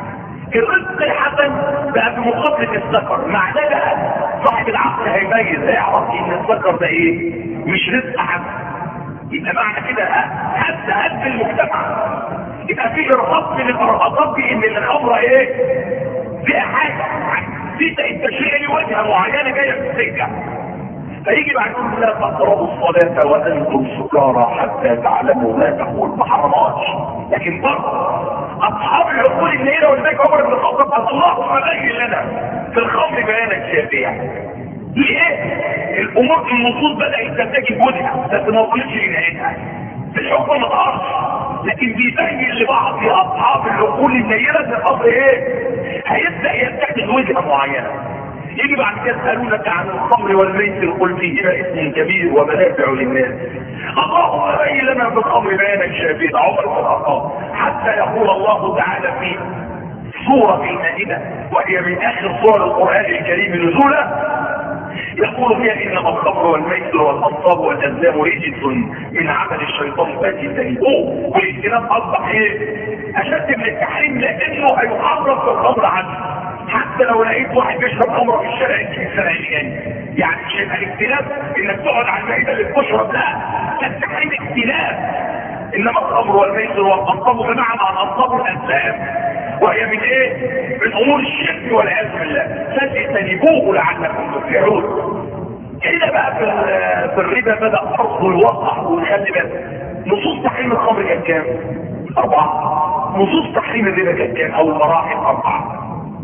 الرزق الحسن بقى بمقابله السكر، معناه بقى صاحب العقل هيميز هيعرف ان السكر ده ايه؟ مش رزق حسن. يبقى معنى كده حتى قلب المجتمع يبقى فيه ارهاق من الارهاقات دي ان الخمره ايه؟ فيها حاجه في التشريع ليه وجهه معينه جايه في السكه. فيجي بعد كده لا تقربوا الصلاة وأنتم سكارى حتى تعلموا ما تقول. ما حرمهاش، لكن برضه أصحاب العقول الليلة والذكر عمر بن الخطاب اللهم بين لنا في الخمر بيانا شافيا. ليه؟ الأمور النصوص بدأت تتجه وجهها بس ما وصلتش لنهايتها. في الحكم ما تعرفش، لكن بيبين لبعض أصحاب العقول الليلة ان الأمر إيه؟ هيبدأ يتخذ وجهة معينة. يجي بعد كده يسألونك عن الخمر والميسر قل فيهما اسم كبير ومنافع للناس. اللهم بين لنا في الخمر بيانا شافيا عمر بن الخطاب حتى يقول الله تعالى في سورة المائدة وهي من آخر سور القرآن الكريم نزولا يقول فيها انما الخمر والميسر والانصاب والازلام رجس من عمل الشيطان فاجتنبوه. والاجتناب اصبح ايه؟ اشد من التحريم لانه هيحرم في الخمر عنه. حتى لو لقيت واحد بيشرب خمره في الشارع السنه الجايه، يعني مش هيبقى الاجتناب انك تقعد على المائده اللي بتشرب، لا ده التحريم اجتناب. انما الخمر والميسر والانصاب بمعنى الانصاب والازلام وهي من ايه؟ من امور الشرك والعياذ بالله فاجتنبوه لعلكم تفلحون. هنا بقى في في الربا بدا فرض الوضع. وخلي بالك نصوص تحريم الخمر كانت كام؟ اربعه. نصوص تحريم الربا كانت كام؟ او المراحل اربعه.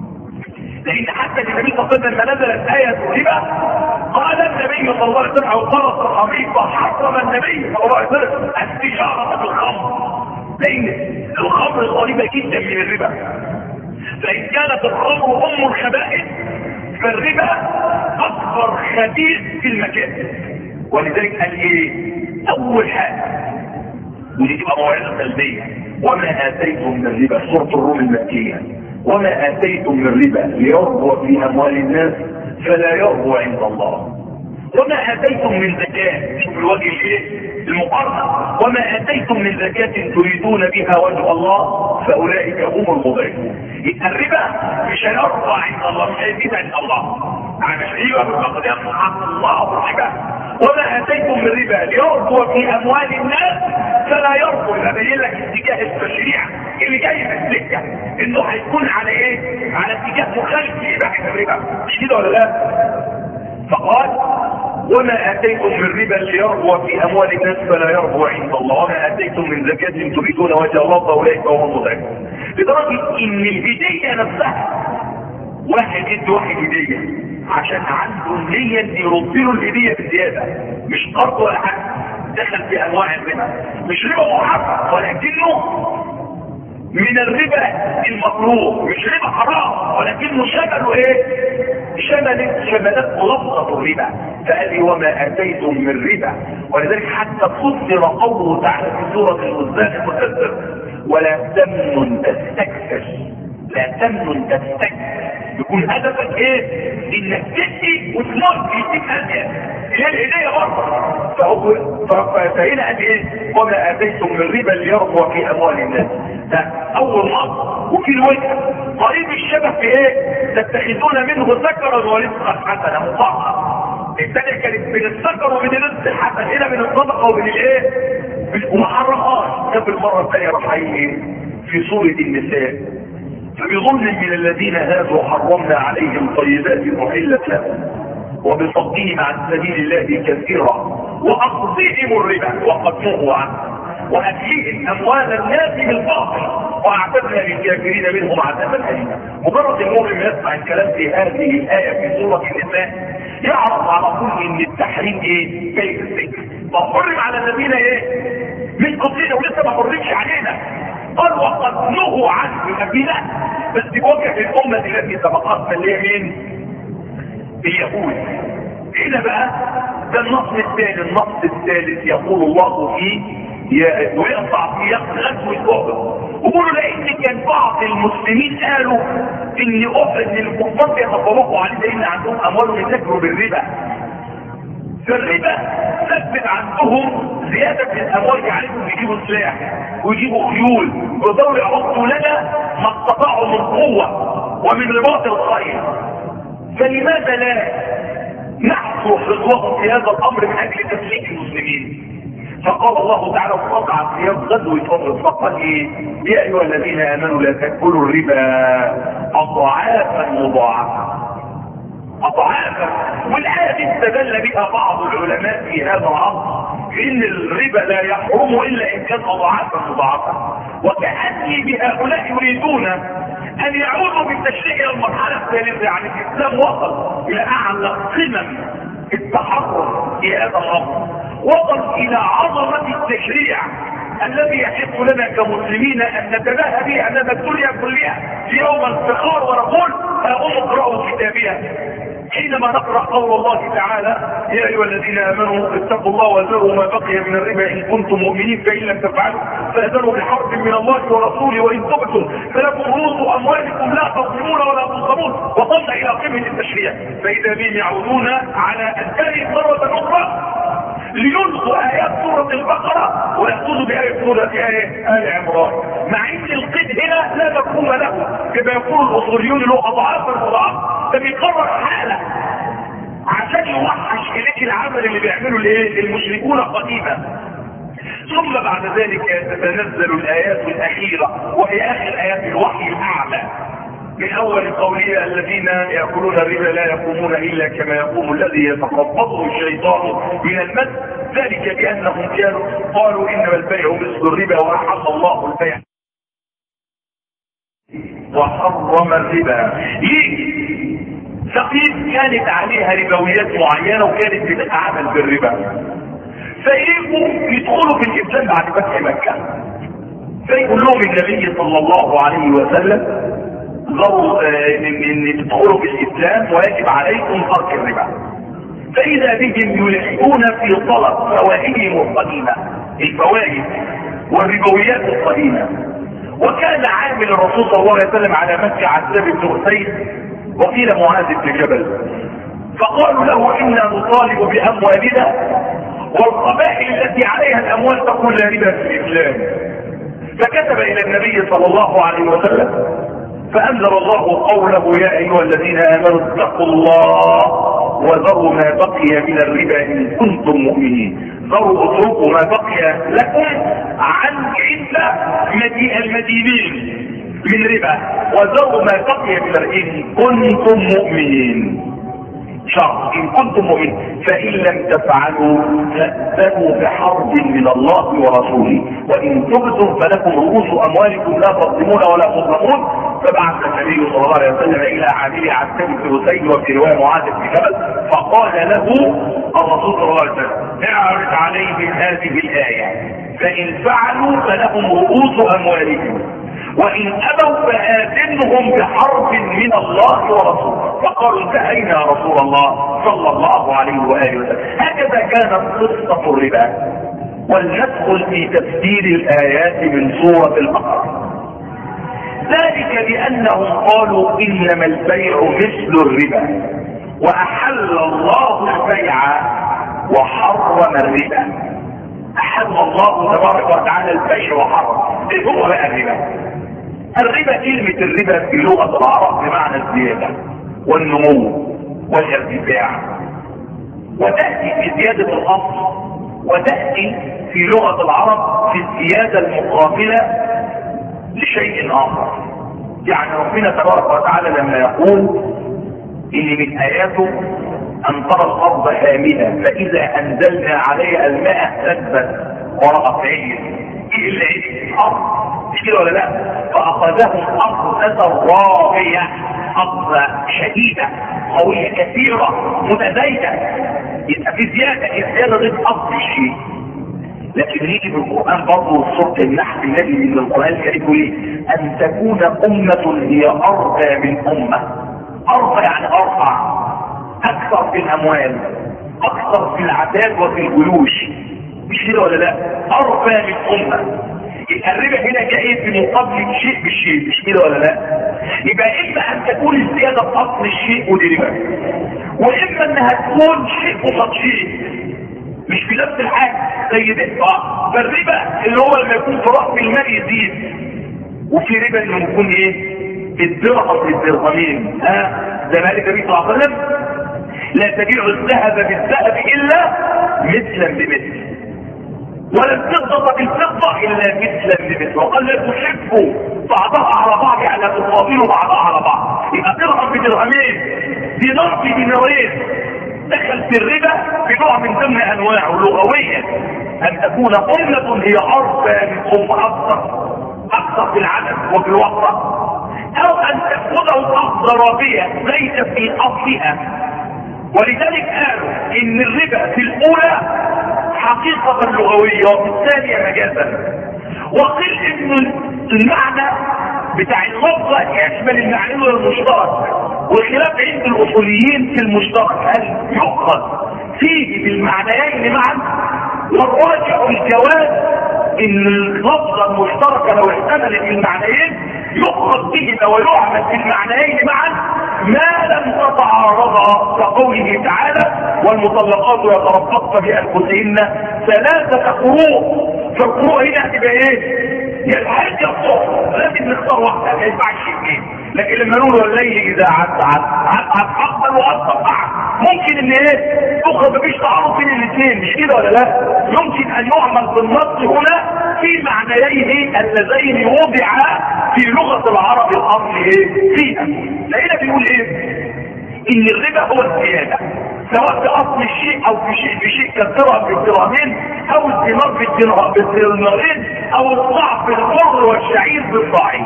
لان حتى النبي صلى الله عليه وسلم لما نزلت ايه الربا قال النبي صلى الله عليه وسلم او قال الصحابي فحرم النبي صلى الله عليه وسلم التجاره بالخمر، لان الخمر قريبه جدا من الربا. فان كانت الخمر ام الخبائث فالربا اكبر خبيث في المكان. ولذلك قال ايه؟ اول حاجه ودي تبقى موعظه سلبيه وما اتيتم من الربا، سوره الروم المكيه، وما اتيتم من الربا ليربو في اموال الناس فلا يربو عند الله. وما اتيتم من زكاة، شوف الوجه الايه المقارنة، وما اتيتم من زكاة تريدون بها وجه الله فاولئك هم المضعفون. يبقى الربا مش هيرفع عند الله، مش هيزيد عند الله، مش ايوه فقد يمحق الله الربا. وما اتيتم من ربا ليربو في اموال الناس فلا يربو. يبقى باين لك اتجاه التشريع اللي جاي من السكه انه هيكون على ايه؟ على اتجاه مخالف لاباحه الربا، مش كده ولا لا؟ فقال وما اتيتم من ربا ليربو في اموال الناس فلا يربو عند الله، وما اتيتم من زكاة تريدون وجه الله فاولئك هم المضعفون. لدرجه ان الهديه نفسها، واحد يدي واحد هديه عشان عنده النيه ان يرد له الهديه بزياده، مش قرض ولا حاجه، دخل في انواع الربا، مش ربا محرم ولكنه من الربا المطلوب، مش ربا حرام ولكنه شمله ايه؟ شملت شملت لفظه الربا. فقال وما اتيتم من ربا، ولذلك حتى فسر قوله تعالى في سوره المزمل ولا تمنن تستكثر، لا تمنن تستكثر، يكون هدفك ايه؟ انك تدي وتمر يديك هديه، هي الهديه برضه. فهنا قال ايه؟ وما اتيتم من ربا ليربو في اموال الناس، ده اول نص. وفي الوجه قريب الشبه في ايه؟ تتخذون منه سكرا ورزقا حسنا مطلقا. الثانيه كانت من السكر ومن الرزق الحسن، هنا من الصدقه ومن الايه؟ وما حرمهاش. ده في المره الثانيه راح ايه؟ في سوره النساء فبظلم من الذين هادوا حرمنا عليهم طيبات احلت لهم وبصدهم عن سبيل الله كثيرا واخذهم الربا وقد نهوا عنه واكلهم اموال الناس بالباطل واعتدنا للكافرين منهم عذابا اليما. مجرد المؤمن يسمع الكلام في هذه الايه في سوره النساء يعرف على طول ان التحريم ايه؟ كيف الذكر. فحرم على الذين ايه؟ من قبلنا ولسه ما حرمش علينا. قال وقد نهوا عنه الأبناء، بس بوجه الأمة التي سبقتنا اللي هي مين؟ اليهود. هنا بقى ده النص الثاني. النص الثالث يقول الله فيه ويقطع في غزوة أحد، وقولوا لأن كان بعض المسلمين قالوا إن أحد إن الكفار يتفوقوا عليه لأن عندهم أموالهم يتاجروا بالربا. فالربا ثبت عندهم زيادة الأموال، عليهم يجيبوا سلاح ويجيبوا خيول ويقدروا يعطوا لنا ما استطاعوا من قوة ومن رباط الخيل. فلماذا لا نحصر خطوة في هذا الأمر من أجل تسليك المسلمين؟ فقال الله تعالى وقطع في غزوة أحد فقال ايه؟ يا أيها الذين آمنوا لا تأكلوا الربا أضعافا مضاعفة. أضعافا. والآية استدل بها بعض العلماء في هذا العصر إن الربا لا يحرم إلا إن كان أضعافا مضاعفة، وكأني بهؤلاء يريدون أن يعودوا بالتشريع إلى المرحلة الثالثة. يعني الإسلام وصل إلى أعلى قمم التحرر في هذا الأمر، وصل إلى عظمة التشريع الذي يحق لنا كمسلمين أن نتباهى به أمام الدنيا كلها في يوم الفخار ونقول هؤلاء اقرأوا كتابها. حينما نقرأ قول الله تعالى يا أيها الذين آمنوا اتقوا الله وذروا ما بقي من الربا إن كنتم مؤمنين فإن لم تفعلوا فأذنوا بحرب من الله ورسوله وإن تبتم فلكم رؤوس أموالكم لا تظلمون ولا تظلمون. وصلنا إلى قمة التشريع فإذا بهم يعودون على أدبارهم مرة أخرى ليلغوا آيات سورة البقرة ويأخذوا بآية سورة آل عمران، مع إن القيد هنا لا مفهوم له كما يقول الأصوليون له أضعافا مضاعفة. فبيقرر حالة عشان يوحش إليك العمل اللي بيعمله المشركون قديما. ثم بعد ذلك تتنزل الآيات الأخيرة وهي آخر آيات الوحي الأعلى من أول قوله الذين يأكلون الربا لا يقومون إلا كما يقوم الذي يتخبطه الشيطان من المس ذلك بأنهم كانوا قالوا إنما البيع مثل الربا وأحل الله البيع وحرم الربا. ليه؟ ثقيف كانت عليها ربويات معينة وكانت بتتعامل بالربا، فيجوا يدخلوا في الإسلام بعد فتح مكة، فيقول لهم النبي صلى الله عليه وسلم ضروا ان تدخلوا في الاسلام ويجب عليكم ترك الربا. فاذا بهم يلحقون في طلب فوائدهم القديمه، الفوائد والربويات القديمه. وكان عامل الرسول صلى الله عليه وسلم على مكه عتاب بن اسيد وقيل معاذ بن جبل، فقالوا له إنا نطالب بأموالنا والقبائل التي عليها الأموال تقول لا ربا في الإسلام. فكتب إلى النبي صلى الله عليه وسلم فأنزل الله قوله يا أيها الذين آمنوا اتقوا الله وذروا ما بقي من الربا إن كنتم مؤمنين. ذروا اتركوا ما بقي لكم عن عند المدينين من ربا وذروا ما بقي من الربا إن كنتم مؤمنين. شرط إن كنتم مؤمنين. فإن لم تفعلوا فأتوا بحرب من الله ورسوله وإن تبتم فلكم رؤوس أموالكم لا تظلمون ولا تظلمون. فبعث النبي صلى الله عليه وسلم إلى عامل عسكري بن حسين وفي رواية معاذ بن جبل فقال له الرسول صلى الله عليه وسلم اعرض عليهم هذه الآية فإن فعلوا فلهم رؤوس أموالهم وإن أبوا فآذنهم بحرب من الله ورسوله. فقالوا انتهينا يا رسول الله صلى الله عليه وآله وسلم. هكذا كانت قصة الربا. ولندخل في تفسير الآيات من سورة البقرة. ذلك بأنهم قالوا إنما البيع مثل الربا وأحل الله البيع وحرم الربا. أحل الله تبارك وتعالى البيع وحرم. إيه هو بقى الربا؟ الربا كلمة الربا في لغة العرب بمعنى الزيادة والنمو والارتفاع، وتأتي في زيادة الأصل وتأتي في لغة العرب في الزيادة المقابلة لشيء آخر. يعني ربنا تبارك وتعالى لما يقول إن من آياته أن ترى الأرض هامدة فإذا أنزلنا عليها الماء اهتزت ورأت عين إيه اللي عين الأرض مش كده ولا لا؟ فأخذهم أخذة رابية أخذة شديدة قوية كثيرة متزايدة. يبقى في زيادة الزيادة ضد أصل الشيء. لكن يجي في القرآن برضه سورة النحل الذي من القرآن الكريم ليه؟ أن تكون أمة هي أربى من أمة. أربى يعني أرفع أكثر في الأموال أكثر في العتاد وفي الجيوش مش كده ولا لا؟ أربى من أمة. يبقى الربا هنا جاي في مقابل شيء بالشيء مش كده ولا لا؟ يبقى إما أن تكون الزيادة في أصل الشيء ودي ربا، وإما أنها تكون شيء قصاد شيء مش في نفس الحاجة زي ده. فالربا اللي هو لما يكون في رأس المال يزيد، وفي ربا انه يكون ايه؟ الدرهم بالدرهمين. ها زي ما قال النبي صلى الله عليه وسلم لا تبيع الذهب بالذهب الا مثلا بمثل ولا الفضة بالفضة الا مثلا بمثل. وقال لا تحبوا بعضها على بعض يعني لا تفاضلوا بعضها على بعض. يبقى درهم بدرهمين دينار بدينارين دخل في الربا في نوع من ضمن انواعه لغويا ان تكون أمة هي أربى من أمة اكثر اكثر في العدد وفي الوقت، او ان تأخذه أخذ رابية ليس في اصلها. ولذلك قالوا ان الربا في الاولى حقيقة لغوية وفي الثانية مجازا. وقيل ان المعنى بتاع اللفظة يشمل المعنى والمشترك، والخلاف عند الاصوليين في المشترك هل يؤخذ فيه بالمعنيين معا، والراجع الجواز ان اللفظة المشتركة لو احتملت المعنيين يؤخذ بهما ويعمل في المعنيين معا ما لم تتعارضا كقوله تعالى والمطلقات يتربصن بانفسهن ثلاثة قروء. فالقروء هنا هتبقى ايه؟ يا الحج يا الصبح، لازم نختار واحدة ما ينفعش اثنين. لكن لما نقول الليل اذا عد عد عد عد افضل واكثر معا ممكن ان ايه؟ تخرج مفيش تعارض بين الاثنين مش كده ولا لا؟ يمكن ان يعمل بالنص هنا في معنيين اللذين وضعا في لغة العرب الاصل ايه؟ فيها. لقينا بيقول ايه؟ ان الربا هو الزيادة سواء في اصل الشيء او في شيء في شيء كالدرهم بالدرهمين او الدينار بالدينارين او الضعف بالبر والشعير بالضعيف.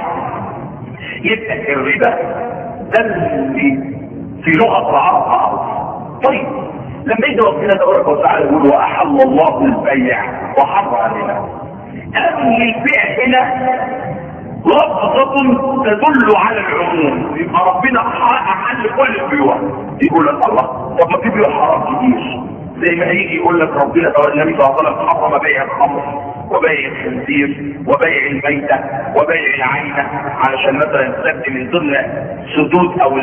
يبقى الربا ده اللي في لغة العرب معروف. طيب لما يجي ربنا تبارك وتعالى يقول واحل الله البيع وحرم الربا، قال البيع هنا لفظة تدل على العموم. يبقى ربنا احل كل البيوع. يقول لك الله طب ما في بيوع حرام كتير زي ما هيجي يقول لك ربنا او النبي صلى الله عليه وسلم حرم بيع الخمر وبيع الخنزير وبيع الميتة وبيع العينة، علشان مثلا تسد من ضمن سدود او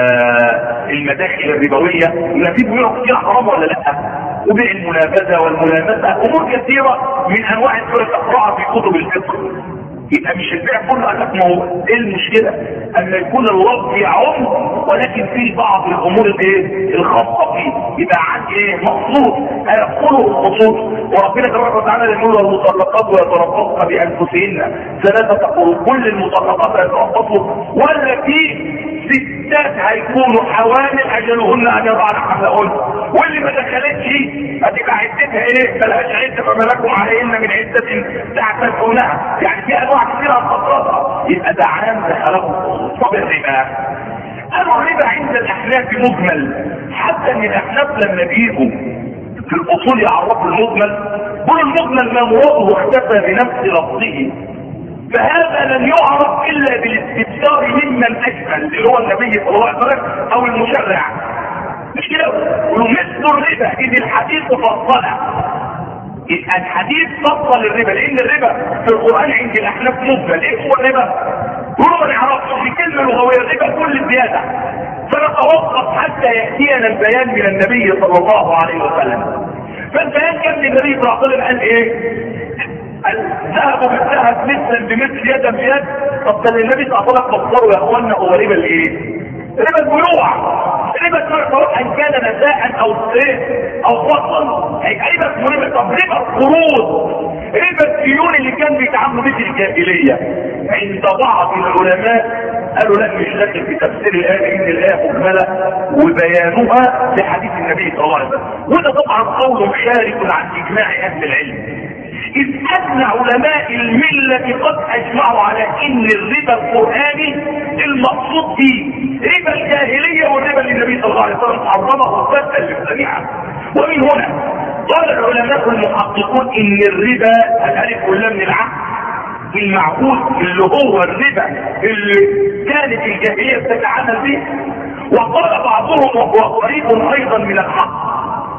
المداخل الربوية. ما في بيوع كتير حرام ولا لا؟ وبيع المنابذة والملامسة، امور كثيرة من انواع السورة تقرأها في كتب الفقه. يبقى مش البيع كله قال لك ما هو ايه المشكله؟ ان يكون اللفظ يعم ولكن في بعض الامور الايه الخاصه فيه يبقى عن ايه مقصود هيدخله الخصوص. وربنا تبارك وتعالى يقول المطلقات ويتربصن بانفسهن ثلاثه قروء، كل المطلقات يتربصن ولا في ستات هيكونوا حوامل اجلهن ان يضعن حملهن، واللي ما دخلتش هتبقى عدتها ايه؟ ملهاش عده فما لكم عليهن من عده تعتدونها. يعني في انواع كثيره هتخصصها، يبقى ده عام دخله الخصوص. طب الربا، قالوا الربا عند الاحناف مجمل، حتى ان الاحناف لما بيجوا في الاصول يعرفوا المجمل كل المجمل ما مراده اختفى بنفس لفظه، فهذا لن يعرف الا بالاستفسار ممن اجمل اللي هو النبي صلى الله عليه وسلم او المشرع. مش كده؟ ومثل الربا اذ الحديث فصله، يبقى الحديث فصل الربا، لان الربا في القران عند الاحناف مجمل. ايه هو الربا؟ كله ما نعرفش، في كلمه لغويه الربا كل الزياده، فنتوقف حتى ياتينا البيان من النبي صلى الله عليه وسلم. فالبيان كان النبي صلى الله عليه وسلم قال ايه؟ الذهب بالذهب مثلا بمثل يدا بيد. طب ده النبي صلى الله عليه وسلم فسره يا اخوانا هو ربا الايه؟ ربا البيوع، ربا سواء ان كان نساء او ايه او فضلا، هيبقى ربا اسمه ربا. طب ربا القروض، ربا الديون اللي كان بيتعاملوا به الجاهليه، عند بعض العلماء قالوا لا مش داخل في تفسير الايه، ان الايه مجمله وبيانها لحديث النبي صلى الله عليه وسلم. وده طبعا قول خارج عن اجماع اهل العلم، إذ أن علماء الملة قد أجمعوا على إن الربا القرآني المقصود به ربا الجاهلية والربا اللي النبي صلى الله عليه وسلم حرمه فتى للجميع. ومن هنا قال العلماء المحققون إن الربا الألف واللام من العقد المعقود اللي هو الربا اللي كانت الجاهلية بتتعامل به. وقال بعضهم وهو قريب أيضا من الحق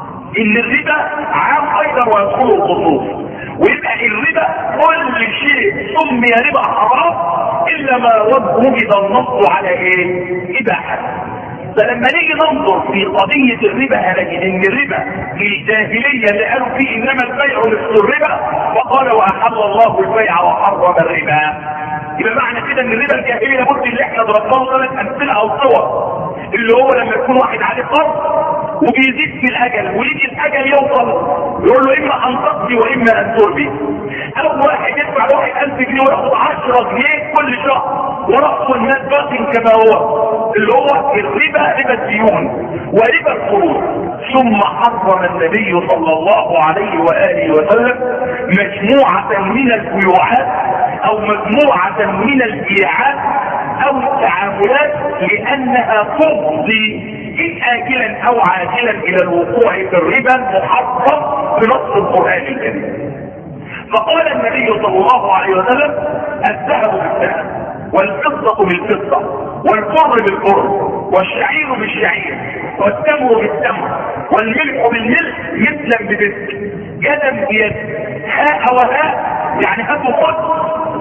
إن الربا عام أيضا ويدخل الخصوص، ويبقى الربا كل شيء سمي ربا حرام الا ما وجد النص على ايه؟ اباحه. فلما نيجي ننظر في قضيه الربا هنجد ان الربا في الجاهليه اللي قالوا فيه انما البيع مثل الربا، وقال واحل الله البيع وحرم الربا. يبقى معنى كده ان الربا الجاهليه لابد اللي احنا ضربناه ثلاث امثله او صور، اللي هو لما يكون واحد عليه قرض وبيزيد في الاجل ويجي الاجل يوصل يقول له اما ان تقضي واما ان تربي. او واحد يدفع واحد الف جنيه وياخد عشرة جنيه كل شهر ورأس الناس باق كما هو، اللي هو الربا ربا الديون وربا القروض. ثم حرم النبي صلى الله عليه واله وسلم مجموعه من البيوعات او مجموعه من البيعات او التعاملات لانها تفضي إن آجلا أو عاجلا إلى الوقوع في الربا المحرم بنص القرآن الكريم. فقال النبي صلى الله عليه وسلم الذهب بالذهب والفضة بالفضة والبر بالبر والشعير بالشعير والتمر بالتمر والملح بالملح مثلا بمثل يدا بيد هاء وهاء، يعني هات وخذ،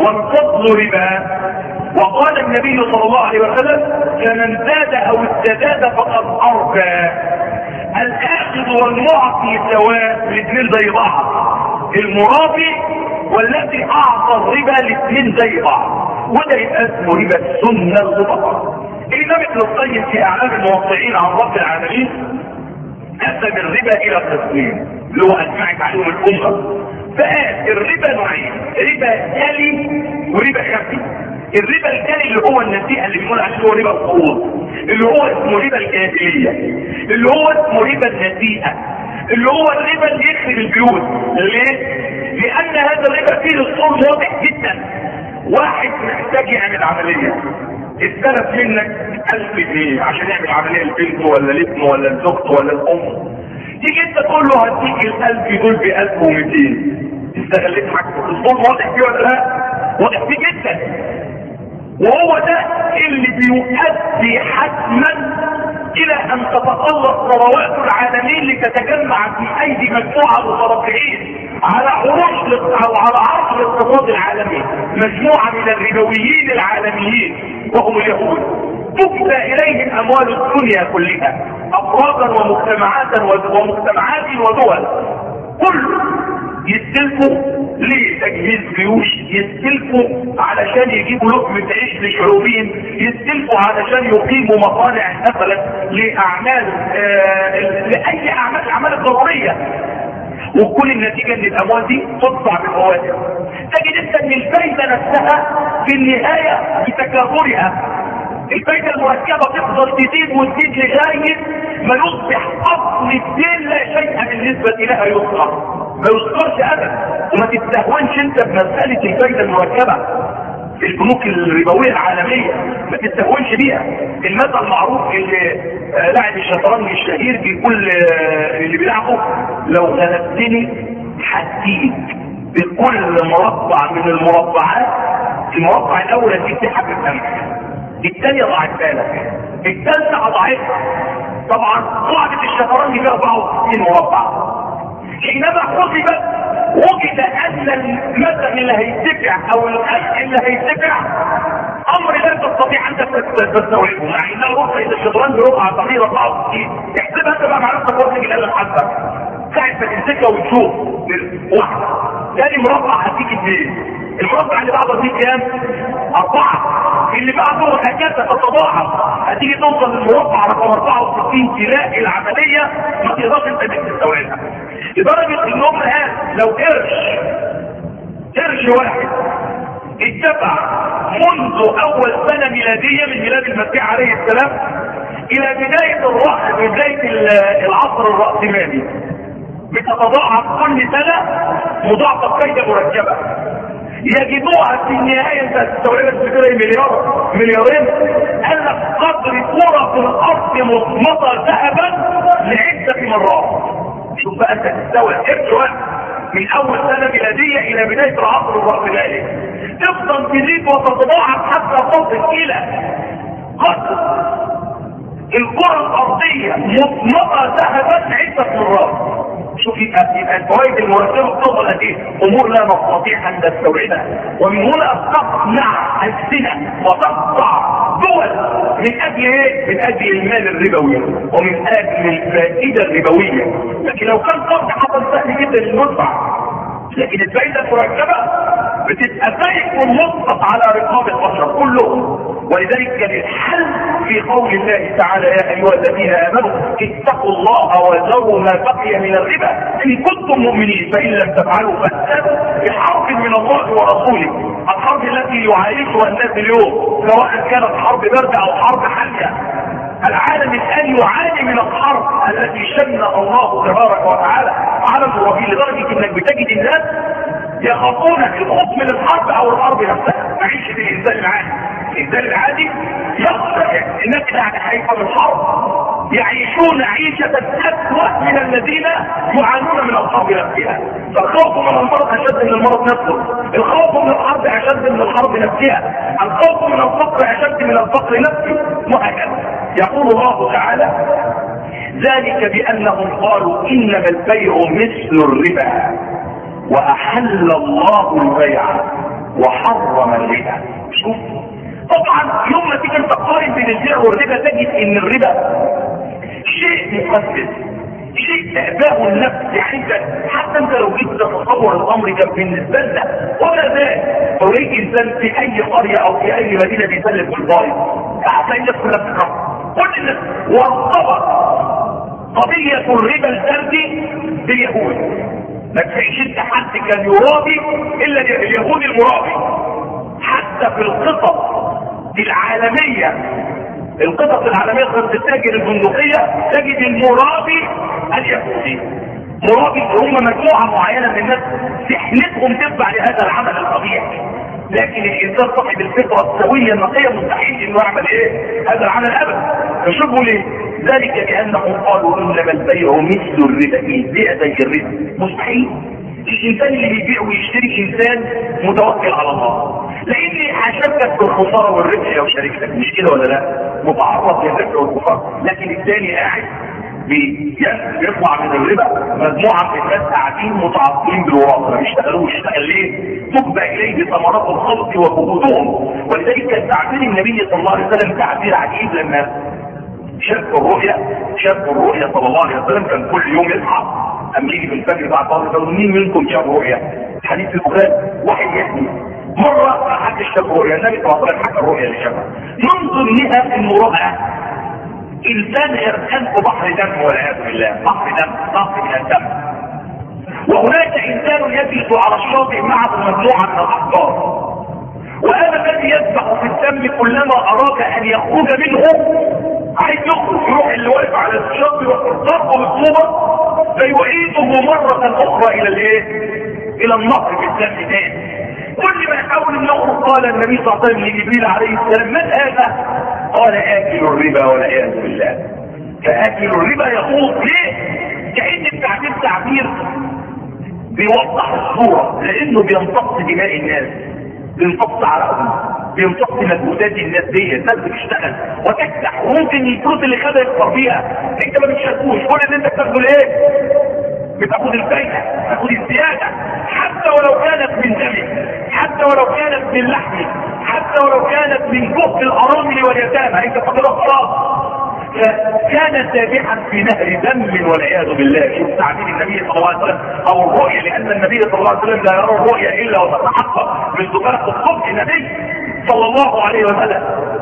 والفضل ربا. وقال النبي صلى الله عليه وسلم فمن زاد او استزاد فقد اربى. الاخذ والمعطي سواء، الاثنين زي بعض، المرابي والذي اعطى الربا الاثنين زي بعض، وده يبقى اسمه ربا السنه المطلقه. الامام ابن القيم في اعلام الموقعين عن رب العالمين قسم الربا الى قسمين اللي هو اجمعت عليهم الامه. فقال الربا نوعين، ربا جلي وربا خفي. الربا الجلي اللي هو النسيئه اللي بيقول عليه هو ربا القروض، اللي هو اسمه ربا الجاهليه، اللي هو اسمه ربا النسيئه، اللي هو الربا اللي يخرب البيوت. ليه؟ لان هذا الربا فيه الصور واضح جدا. واحد محتاج يعمل عمليه، استلف منك ألف جنيه عشان يعمل عمليه لبنته ولا لابنه ولا لزوجته ولا الام، تيجي انت تقول له هديك الألف دول بألف ومئتين، استغلت حاجته. الصور واضح فيه ولا لا؟ واضح فيه جدا. وهو ده اللي بيؤدي حتما الى ان تتخلص ثروات العالمين لتتجمع في ايدي مجموعه متربعين على عروش او على عرش الاقتصاد العالمي، مجموعه من الربويين العالميين وهم اليهود، تفدى اليهم اموال الدنيا كلها، افرادا ومجتمعات ومجتمعات ودول، كل يستلفوا لتجهيز جيوش، يستلفوا علشان يجيبوا لقمة عيش لشعوبين، يستلفوا علشان يقيموا مصانع مثلا لاعمال آه لاي اعمال الاعمال الضروريه، وكل النتيجه ان الاموال دي تدفع بفوائد. تجد انت ان الفايده نفسها في النهايه بتكاثرها، الفايده المركبه تفضل تزيد وتزيد لغايه ما يصبح اصل الدين لا شيء بالنسبه لها يذكر، ما يذكرش ابدا. وما تستهونش انت بمساله الفايده المركبه في البنوك الربويه العالميه، ما تستهونش بيها. المثل المعروف اللي لاعب الشطرنج الشهير بيقول اللي بيلعبه: لو غلبتني هديك بكل مربع من المربعات، المربع الاول اديك دي حبه قمح، الثانيه ضاعتها لك، الثالثه اضاعتها. طبعا قاعده الشطرنج فيها أربعة وستين مربع. حينما حسبت وجد ان المثل اللي هيدفع او الخيل اللي هيدفع امر لا تستطيع انت تستوعبه. يعني ان الربع اذا الشطرنج ربع صغيره أربعة وستين، احسبها انت بقى مع نفسك وزنك الاله الحسن ساعه ما تمسكها وتشوف واحده ثاني مربع هتيجي اثنين، المربع اللي بعده دي كام؟ اربعه، اللي بعده هكذا تتضاعف، هتيجي توصل للمربع رقم أربعة وستين، تلاقي العمليه ما تقدرش انت تستوعبها. لدرجه انهم الان لو قرش قرش واحد اتبع منذ اول سنه ميلاديه من ميلاد المسيح عليه السلام الى بدايه الرأس بدايه العصر الرأسمالي، بتتضاعف كل سنه مضاعفه فايده مركبه، يجدوها في النهايه انت تستوعبها بكده مليار مليارين. قال لك قدر كره في الارض مصمطه ذهبا لعده مرات. شوف بقى انت تستوعب قرش واحد من اول سنه ميلاديه الى بدايه العصر الرأسمالي تفضل تزيد وتتضاعف حتى تصل الى قدر الكره الارضيه مصمطه ذهبا عده مرات. شوف يبقى يبقى الفوائد المركبه بتفضل قد ايه؟ امور لا نستطيع ان نستوعبها، ومن هنا تصنع الزنا وتقطع دول من اجل ايه؟ من اجل المال الربوي ومن اجل الفائده الربويه. لكن لو كان قرض حصل سهل جدا للمدفع، لكن الفائده المركبه بتبقى فايق ومسقط على رقاب البشر كلهم. ولذلك كان الحل في قول الله تعالى: يا ايها الذين امنوا اتقوا الله وذروا ما بقي من الربا ان كنتم مؤمنين فان لم تفعلوا فاذنوا بحرب من الله ورسوله. الحرب التي يعايشها الناس اليوم سواء كانت حرب برد او حرب حاليه، العالم الان يعاني من الحرب التي شنها الله تبارك وتعالى على المرابين، لدرجه انك بتجد الناس يخافون الخوف من الحرب او الحرب نفسها. معيشه الانسان العادي، الانسان العادي يخشى الناس قاعده خايفه من الحرب، يعيشون عيشه اسوء من الذين يعانون من الحرب نفسها. فالخوف من المرض اشد من المرض نفسه، الخوف من الحرب اشد من الحرب نفسها، الخوف من الفقر اشد من الفقر نفسه، وهكذا. يقول الله تعالى: ذلك بانهم قالوا انما البيع مثل الربا واحل الله البيع وحرم الربا. شوف طبعا يوم ما تيجي انت تقارن بين البيع والربا تجد ان الربا شيء مقدس، شيء تأباه النفس. يعني انت حتى انت لو جيت تتصور الامر ده بالنسبه لنا ولا ذاك، لو لقيت انسان في اي قريه او في اي مدينه بيسلم بالضايع هتلاقي الناس كلها بتكره كل الناس. وارتبط قضيه الربا الفردي باليهود، ما تلاقيش انت حد كان يرابي الا اليهود المرابي. حتى في القطط العالميه، القطط العالميه ضد التاجر البندقيه تجد المرابي اليهودي. مرابي هم مجموعه معينه من الناس سحنتهم تتبع لهذا العمل القبيح، لكن الانسان صاحب الفطره السويه النقيه مستحيل انه يعمل ايه؟ هذا العمل ابدا. فشوفوا ليه؟ ذلك بانهم قالوا انما البيع مثل الربا، البيع زي الربا. مستحيل الانسان اللي بيبيع ويشتري انسان متوكل على الله، لان هشبك بالخساره والربح لو شركتك، مش كده ولا لا؟ متعرض للربح والخساره. لكن الثاني قاعد بيطلع من الربا مجموعه من الناس قاعدين متعاطفين بالوراثه، ما بيشتغلوش. يشتغل ليه؟ تبقى اليه ثمرات الخلق وجهودهم. ولذلك كان تعبير النبي صلى الله عليه وسلم تعبير عجيب لما شاف الرؤيا شاف الرؤيا صلى الله عليه وسلم. كان كل يوم يصحى اما يجي في الفجر بعد ظهر يقول مين منكم شاف رؤيا؟ حديث البخاري واحد يحكي مره ما حدش شاف رؤيا، النبي صلى الله عليه وسلم حكى الرؤيا اللي شافها. من ضمنها انه راى انسان يركن في بحر دم والعياذ بالله، بحر دم، نهر من الدم. وهناك انسان يجلس على الشاطئ معه مجموعه من الاحجار، وهذا الذي يسبح في الدم كلما اراد ان يخرج منه عايز يخرج، يروح اللي واقف على الشاطئ وترقه بالطوبه فيعيده مره اخرى الى الايه؟ الى النهر بالدم تاني. كل ما يحاول ان يخرج قال النبي صلى الله عليه وسلم لجبريل عليه السلام من هذا؟ قال اكل الربا والعياذ بالله. فاكل الربا يخوض ليه؟ كأن التعبير تعبير بيوضح الصوره، لانه بيمتص دماء الناس، بيمتص عرقهم، بيمتص مجهودات الناس دي. الناس بتشتغل وتكدح، وممكن الفلوس اللي خدها يخسر بيها، انت ما بتشاركوش. كل اللي انت بتاخده ايه؟ بتاخد الفايده، بتاخد الزياده، حتى ولو كانت من دمك، حتى ولو كانت من لحمك، حتى ولو كانت من جهد الارامل واليتامى، انت فاكرها خلاص. فكان سابحا في نهر دم والعياذ بالله. شوف تعبير النبي صلى الله عليه وسلم او الرؤيا، لان النبي صلى الله عليه وسلم لا يرى الرؤيا الا وتتحقق من زكاه الصدق النبي صلى الله عليه وسلم.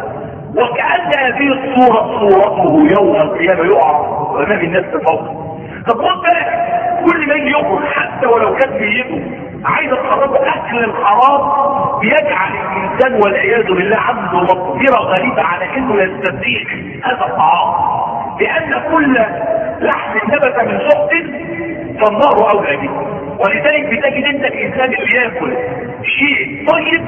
وكأن هذه الصورة صورته يوم القيامة يقع امام الناس فوق. طب خد بالك، كل ما يجي يخرج حتى ولو كان بيده عايز تخرجه اكل الحرام بيجعل الانسان والعياذ بالله عنده مقدره غريبه على انه يستبيح هذا الطعام، لان كل لحم نبت من سخط فالنار اولى به. ولذلك بتجد انت الانسان اللي ياكل شيء طيب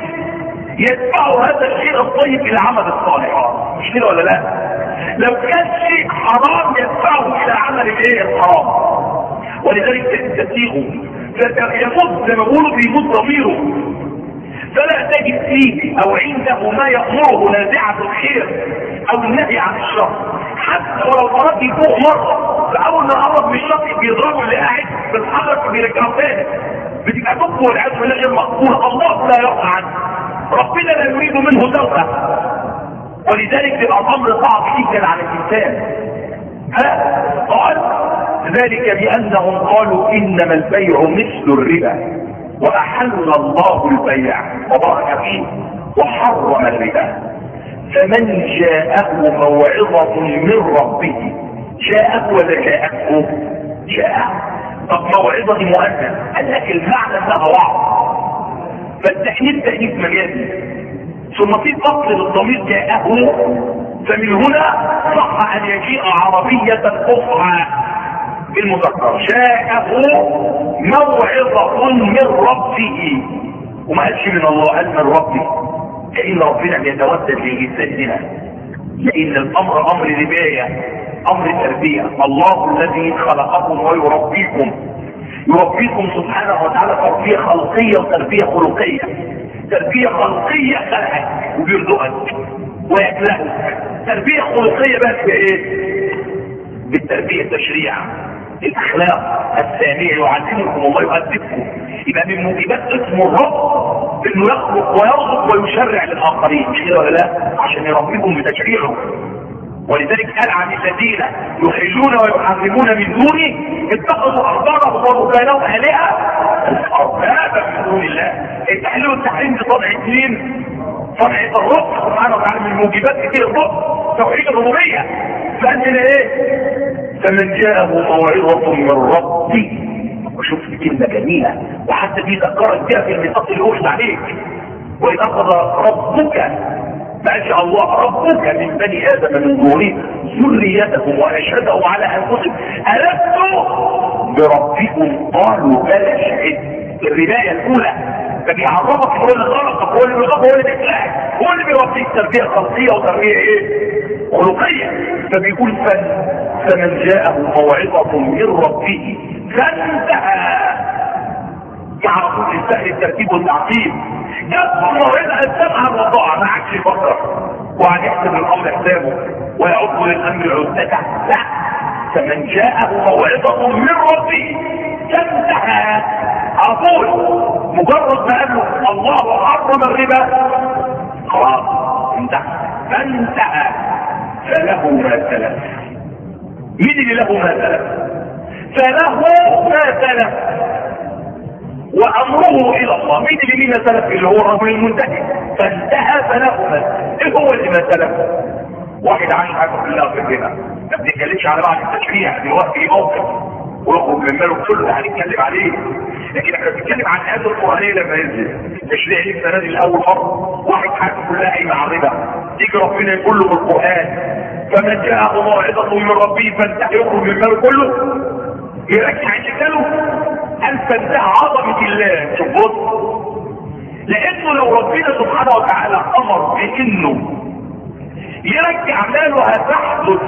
يدفعه هذا الشيء الطيب الى عمل الصالح، مش كده ولا لا؟ لو كان شيء حرام يدفعه الى عمل الايه؟ الحرام. ولذلك تستسيغه فيموت زي ما بيقولوا بيموت ضميره، فلا تجد فيه او عنده ما يأمره نازعة الخير او النهي عن الشر. حتى ولو مرات يفوق مره فاول ما قرب من الشر بيضربه اللي قاعد بيتحرك وبيرجعه تاني، بتبقى تقوى والعياذ بالله غير مقبوله. الله لا يرضى عنه، ربنا لا يريد منه توبه. ولذلك بيبقى الامر صعب جدا على الانسان. ها قال ذلك بانهم قالوا انما البيع مثل الربا واحل الله البيع وبارك فيه وحرم الربا. فمن جاءه موعظه من ربه، جاءه ولا جاءته؟ جاءه. طب موعظه مؤنث، قال لك المعنى انها وعظ، فالتحنيف تحنيف مجازي، ثم في فصل للضمير جاءه، فمن هنا صح ان يجيء عربية فصحى بالمذكر. جاءه موعظة من ربه، وما قالش من الله، قال من ربه، كأن ربنا بيتودد لإنساننا، لأن الأمر أمر رباية، أمر تربية. الله الذي خلقكم ويربيكم، يربيكم سبحانه وتعالى تربية خلقية وتربية خلقية. تربية خلقية خلقك وبيرزقك ويكلهك، تربية خلقية بس بايه؟ بالتربية التشريع، الاخلاق السامية، يعلمكم الله يؤدبكم. يبقى من موجبات اسم الرب انه يخلق ويرزق ويشرع للاخرين، مش كده ولا لا؟ عشان يربيكم بتشريعه. ولذلك قال عن الذين يحلون ويحرمون من دونه اتخذوا احبارهم ورهبانهم الهه اربابا من دون الله. التحليل والتحريم بطبع اثنين، طبع الرب سبحانه وتعالى من موجبات كتير الرب توحيد الربوبيه. فعندنا ايه؟ فمن جاءه موعظه من ربه. وشوف كلمه جميله، وحتى دي ذكرت بها في الميثاق الاخذ عليك، واذا اخذ ربك ما شاء الله ربك من بني ادم من ظهورهم ذريتهم واشهدهم على انفسهم الست بربكم قالوا بلى شهدنا. الربايه الاولى فبيعرفك هو اللي خلقك، هو اللي بيربيك، هو اللي بيخلقك، هو اللي بيربيك تربيه خلقيه وتربيه ايه؟ خلقيه. فبيقول فمن جاءه موعظه من ربه فانتهى يعرفوا الانسان الترتيب والتعقيد. يذكر موعظه السمع والطاعه، ما عادش يفكر وقعد يحسب الامر حسابه ويعد للامر عدته. لا، فمن جاءه موعظه من ربه فانتهى على طول. مجرد ما قال له الله حرم الربا خلاص انتهى، فانتهى فله ما سلف. مين اللي له ما سلف؟ فله ما سلف وامره الى الله. مين اللي ليه ما سلف؟ اللي هو الرجل المنتهي. فانتهى فله ما سلف. ايه هو اللي ما سلف؟ واحد عايش حاجه كلها في الربا، ما بنتكلمش على بعض التشريع دلوقتي موقف ويخرج من ماله كله هنتكلم عليه، لكن احنا بنتكلم عن الايات القرانيه لما ينزل التشريع لسه نازل لاول مره، واحد حاجه كلها قايمه على الربا، يجي ربنا يقول له بالقران فمن جاءه موعظه من ربه فانتهى يخرج من ماله كله، يرجع اللي ان تنتهى عظمه الله. شوف بص، لانه لو ربنا سبحانه وتعالى امر بانه يرجع ماله هتحدث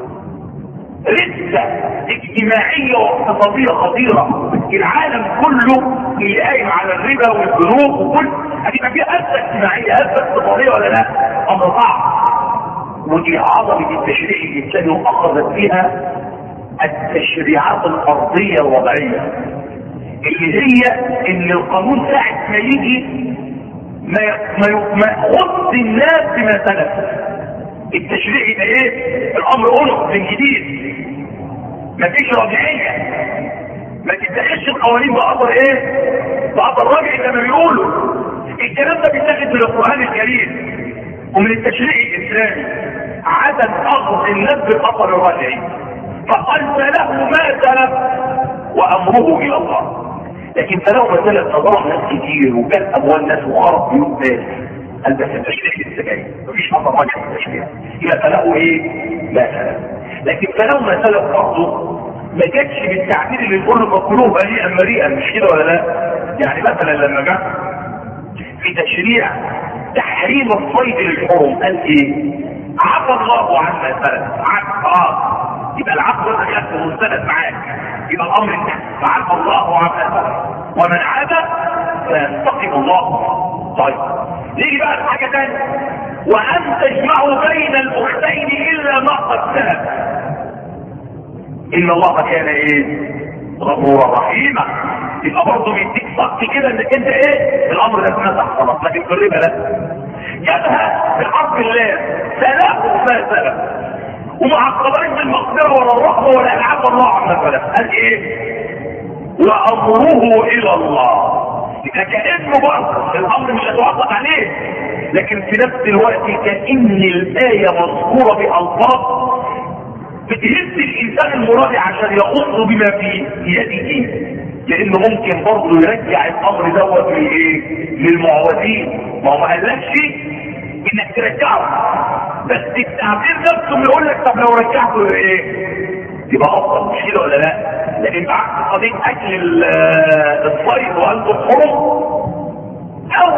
رده اجتماعيه واقتصاديه خطيره. العالم كله اللي قايم على الربا والبنوك وكل هتبقى فيها ازمه اجتماعيه، ازمه اقتصاديه ولا لا؟ امر صعب. ودي عظمه التشريع الانساني واخذت فيها التشريعات الارضيه الوضعيه اللي هي ان القانون ساعه ما يجي ما ما يخص الناس بما سلف. التشريع يبقى ايه؟ الامر انق من جديد، مفيش رجعيه، ما تتخذش القوانين باثر ايه؟ باثر رجعي زي ما بيقولوا. الكلام ده بيتاخد من القران الكريم ومن التشريع الاسلامي، عدم اخذ الناس بالاثر الرجعي. فقال فله ما سلف وامره الى الله. لكن فله ما سلف تضرب ناس كتير وكان اموال ناس وخرب بيوت ناس، قال بس التشريع لسه جاي مفيش اثر رجعي في التشريع، يبقى فله ايه؟ ما سلف. لكن فله ما سلف برضه ما جاتش بالتعبير اللي يقول له فكلوه بريئا مريئا، مش كده ولا لا؟ يعني مثلا لما جاء في تشريع تحريم الصيد للحرم قال ايه؟ عفى الله عما سلف. عفى اه يبقى العفو ده خدت مستند معاك، يبقى الامر انتهى. فعفى الله عما سلف ومن عاد فينتقم الله. طيب نيجي بقى لحاجه ثانيه، وان تجمعوا بين الاختين الا ما قد سلف ان الله كان ايه؟ غفورا رحيما. يبقى برضه بيديك صك كده انك انت ايه؟ الامر ده اتمسح خلاص، لكن في الربا لا. جابها بحق الله سلف ما سلف ومع القضاء بالمغفره ولا الرحمه ولا العفو الله عما سلف. قال ايه؟ وامره الى الله. يبقى كانه برضه الامر مش هتوقف عليه، لكن في نفس الوقت كأن الايه مذكوره بالفاظ بتهز الانسان المراجع عشان يقص بما في يده، لانه ممكن برضه يرجع الامر دوت لايه؟ للمعوزين. ما هو ما قالكش انك ترجعه، بس التعبير نفسه بيقول لك طب لو رجعته ايه؟ يبقى افضل، مش كده ولا لا؟ لكن بعد قضيه اكل الصيد وانتم حرم، او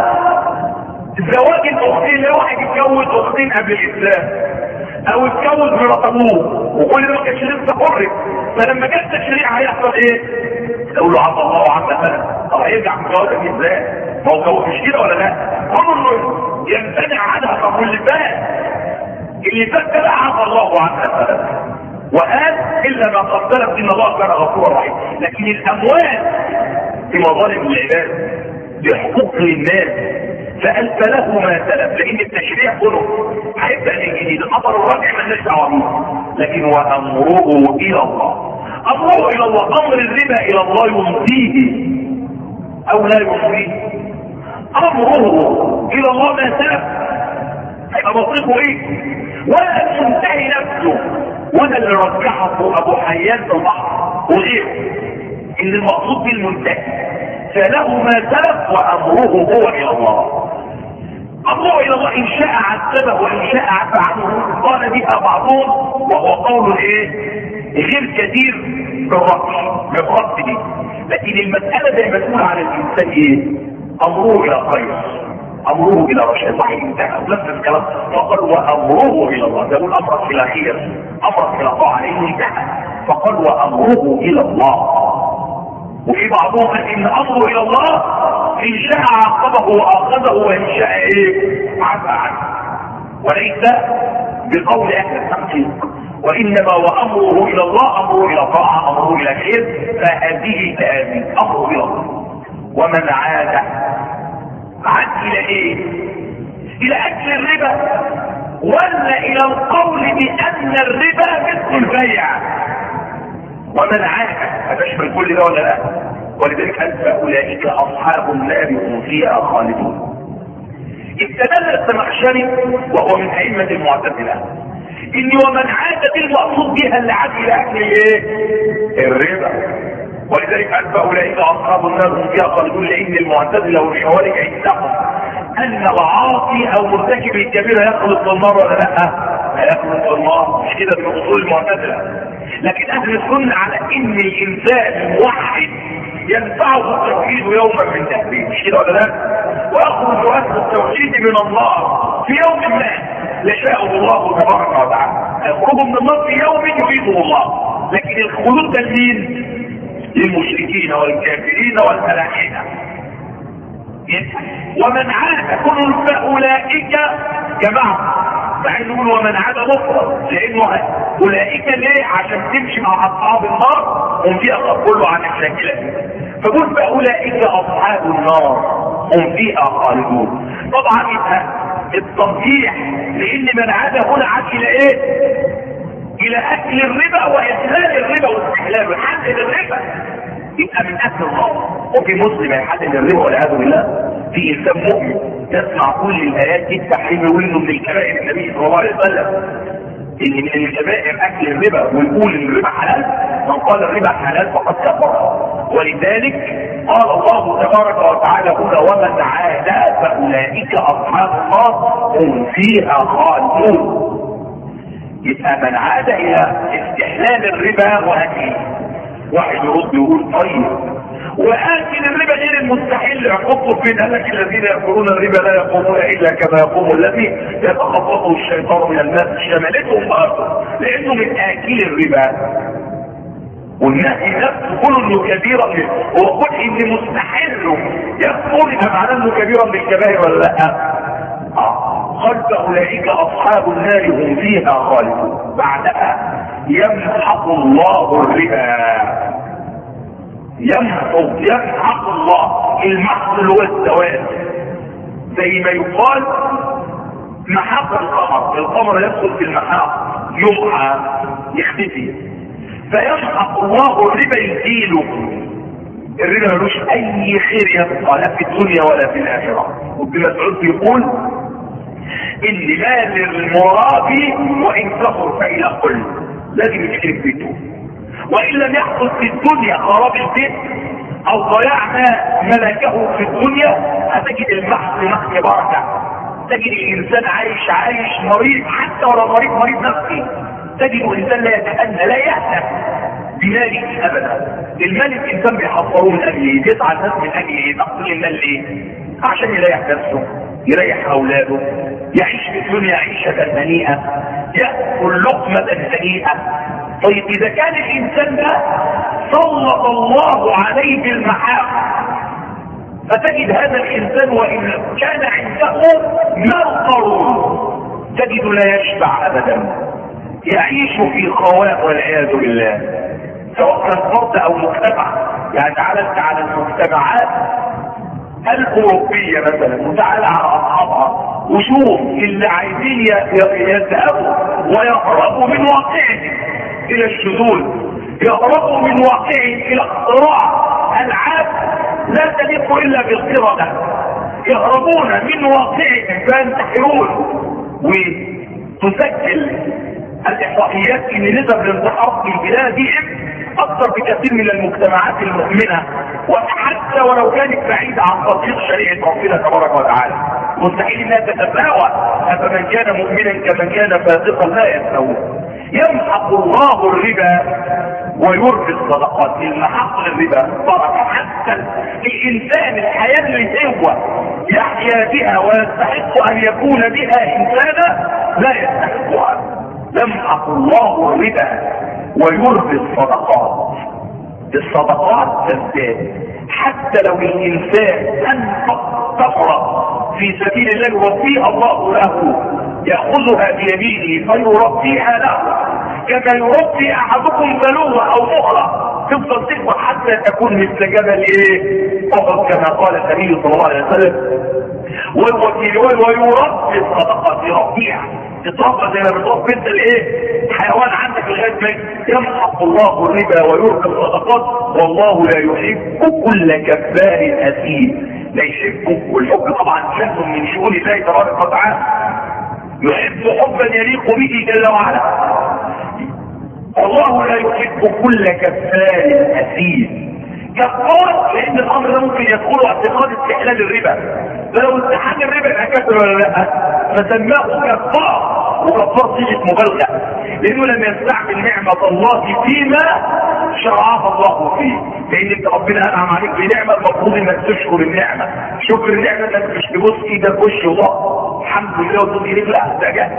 زواج الاختين، لو واحد يتجوز اختين قبل الاسلام او اتجوز مرات ابوه وكل ده ما كانش لسه حر، فلما جت التشريع هيحصل ايه؟ يقول له عفى الله عما سلف. طب هيرجع من جواز الاسلام؟ ما هو جواز مش كده ولا لا؟ كله يمتنع عنها. طب واللي فات اللي فات ده عفى الله عما سلف وقال الا ما قد سلف ان الله كان غفورا رحيما. لكن الاموال في مظالم العباد بحقوق للناس فقال فله ما سلف، لان التشريع كله هيبدا من جديد. الامر الراجع مالناش دعوه بيه، لكن وامره الى الله. امره الى الله، امر الربا الى الله يمضيه او لا يمضيه. امره الى الله ما سلف هيبقى مصيره ايه؟ ولا المنتهي نفسه ولا اللي رجحه ابو حيان بالبحر وغيره، ان المقصود بالمنتهي فله ما سلف وامره هو الى الله. امره الى الله ان شاء عذبه وان شاء عفى عنه. قال بها بعضهم وهو قول ايه؟ غير كثير بالرأي بالرأي دي، لكن المسألة زي ما تقول على الانسان ايه؟ امره الى خير، امره الى رشد صحيح انتهى ونفس الكلام. فقال وامره الى الله، ده يقول امرك الى خير، امرك الى طاعه لانه انتهى. فقال وامره الى الله. وفي بعضهم قال ان امره الى الله، ان شاء عاقبه واخذه وان شاء ايه عفى عنه، وليس بقول اهل التحقيق، وانما وامره الى الله، امره الى طاعه، امره الى خير، فهذه هذه امره الى الله. ومن عاد عاد الى ايه؟ الى اكل الربا، ولا الى القول بان الربا مثل البيع. ومن عاد هتشمل كل ده ولا لا؟ ولذلك قال فاولئك اصحاب النار هم فيها خالدون. استدل الزمخشري وهو من ائمه المعتزله ان ومن عاد المقصود بها اللي عاد الى اكل ايه؟ الربا. ولذلك قال فاولئك اصحاب النار هم فيها خالدون، لان المعتزله والخوارج عندهم ان العاصي او مرتكب الكبيره يخلص في النار ولا لا؟ هيخلص في النار، مش كده من اصول المعتزله. لكن اهل السنه على ان الانسان الموحد ينفعه التوحيد يوما من دهره، مش كده ولا لا؟ واخرج اهل التوحيد من النار في يوم ما يشاءه الله تبارك وتعالى، يخرجوا من النار في يوم يريده الله. لكن الخلود ده لمين؟ للمشركين والكافرين والملاحده. ومن عاد كل فاولئك جماعه، مع انه يقول ومن عاد مفرد، لانه اولئك ليه؟ عشان تمشي مع اصحاب النار هم فيها كله عن الشاكله. فقل فاولئك اصحاب النار هم فيها خالدون. طبعا يبقى الترجيح لان من عاد هنا عاد الى ايه؟ الى اكل الربا واحلال الربا واستحلاله، حلل الربا يبقى من اكل النار. وفي مسلم يحلل الربا والعياذ بالله. في انسان مؤمن يسمع كل الايات دي التحريم يقول انه من الكبائر، النبي صلى الله عليه وسلم ان من الكبائر اكل الربا، ويقول ان الربا حلال، من قال الربا حلال فقد كفر. ولذلك قال الله تبارك وتعالى هنا ومن عاد فاولئك اصحاب النار هم فيها خالدون. يبقى من عاد الى استحلال الربا واكله. واحد يرد يقول طيب واكل الربا غير المستحل عقوبته فين؟ قال لك الذين ياكلون الربا لا يقومون الا كما يقوم الذي يتخبطه الشيطان من الماء، شملتهم برضه لانه من اكل الربا. والنهي نفسه كل انه كبيرا، وقل ان مستحل يكفر يبقى معناه انه كبيرا من الكبائر ولا لا؟ قال فاولئك اصحاب النار هم فيها خالدون. بعدها يمحق الله الربا. يمحق يمحق الله، المحق اللي هو الزوال، زي ما يقال محق القمر، القمر يدخل في المحاق يمحى يختفي، فيمحق الله الربا يزيله. الربا ملوش اي خير يبقى لا في الدنيا ولا في الاخره. وابن مسعود يقول ان مال المرابي وان كفر فالى قل، لازم يشترك بيته، وان لم يحصل في الدنيا خراب البيت او ضياع ما ملكه في الدنيا هتجد المحق محق بركه. تجد الانسان عايش عايش مريض، حتى ولو مريض مريض نفسي تجد الانسان لا يتأنى لا يهتم بماله ابدا. المال الانسان بيحصروه من اجل ايه؟ بيسعى الناس من اجل ايه؟ تحصيل المال ليه؟ عشان يريح نفسه، يريح اولاده، يعيش في الدنيا عيشه هنيئه، ياكل لقمه هنيئه. طيب اذا كان الانسان ده سلط الله عليه بالمحاق، فتجد هذا الانسان وان كان عنده مال ضروري تجد لا يشبع ابدا، يعيش في خواء والعياذ بالله، سواء كان فرد او مجتمع. يعني تعالت على المجتمعات الاوروبيه مثلا وتعالى على اصحابها وشوف اللي عايزين يذهبوا ويهربوا من واقعهم الى الشذوذ، يهربوا من واقعهم الى اختراع العاب لا تليق الا بالقردة، يهربون من واقعهم فينتحرون. وتسجل الاحصائيات ان نسب الانتحار في بلادهم اكثر بكثير من المجتمعات المؤمنه، وحتى ولو كانت بعيده عن تطبيق شريعه ربنا تبارك وتعالى. مستحيل انها تتفاوت، افمن كان مؤمنا كمن كان فاسقا لا يستوون. يمحق الله الربا ويربي الصدقات. المحق الربا بركه، حتى الانسان الحياه اللي هو يحيا بها ويستحق ان يكون بها انسانا لا يستحقها. يمحق الله الربا ويربي الصدقات. الصدقات تزداد، حتى لو الانسان انفق تمره في سبيل الله يربيها الله له، ياخذها بيمينه فيربيها له كما يربي احدكم بلوغه او مهره، تفضل تكبر حتى تكون مثل جبل ايه؟ احد، كما قال النبي صلى الله عليه وسلم. ويربي الصدقات، يربيها تتربى زي ما بتربي انت الايه؟ حيوان عندك لغايه ما يمحق الله الربا ويربي الصدقات، والله لا يحب كل كفار اثيم. لا يحب، والحب طبعا شأن من شؤون الله تبارك وتعالى، يحب حبا يليق به جل وعلا. الله لا يحب كل كفار اثيم. كفار لان الامر ده ممكن يدخل اعتقاد استحلال الربا، فلو استحل الربا يبقى كافر ولا لا؟ فسماه كفار، وكفار صيغه مبالغه لانه لم يستعمل نعمه الله فيما شرعها الله فيه. لان انت ربنا انعم عليك بنعمه، المفروض انك تشكر النعمه. شكر النعمه انك مش تبص ايدك وش الله الحمد لله وتقول ايدك، لا ده جهل.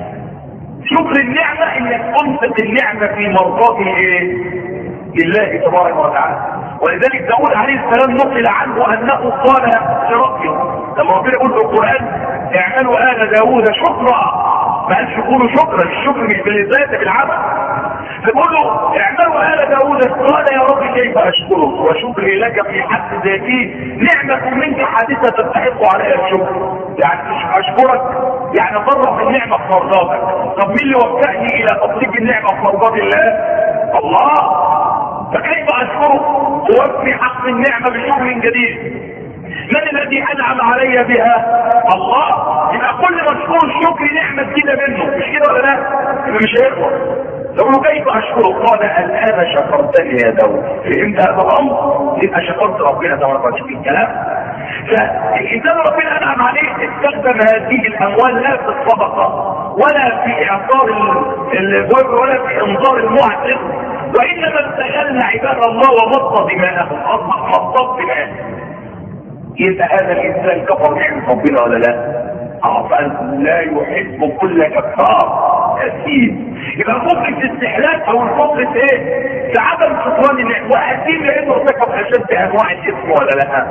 شكر النعمه انك تنفق النعمه في مرضات ايه؟ لله تبارك وتعالى. ولذلك داود عليه السلام نقل عنه انه قال لربه لما ربنا يقول في القران اعملوا ال داود شكرا، ما قالش قولوا شكرا، الشكر مش بالذات بالعمل. فقول له اعملوا ال داود، قال يا رب كيف اشكرك وشكري لك في حد ذاته نعمه منك حادثه تستحق عليها الشكر. يعني مش اشكرك يعني افرح النعمه في مرضاتك. طب مين اللي وفقني الى تطبيق النعمه في مرضات الله؟ الله. فكيف اشكره ووفي حق النعمه بشكر جديد؟ من الذي انعم علي بها؟ الله. يبقى كل مشكور الشكر نعمه جديده منه، مش كده ولا لا؟ مش هيقدر. لو كيف اشكره؟ قال الان شكرتني يا داود. فهمت هذا الامر؟ يبقى شكرت ربنا تبارك وتعالى. شوف الكلام. فالانسان ربنا انعم عليه استخدم هذه الاموال لا في الصدقه ولا في اعطاء البر ولا في انظار المعتق، وانما استغل عباد الله ومضى دماءهم، اصبح مضى دماءهم. يبقى هذا الانسان كفر نعمه ربنا ولا لا؟ اه فان لا يحب كل كفار اثيم. يبقى الكفر استحلال او الكفر ايه؟ في عدم شكران النعمه، واثيم لانه ارتكب اشد انواع الاثم ولا لا؟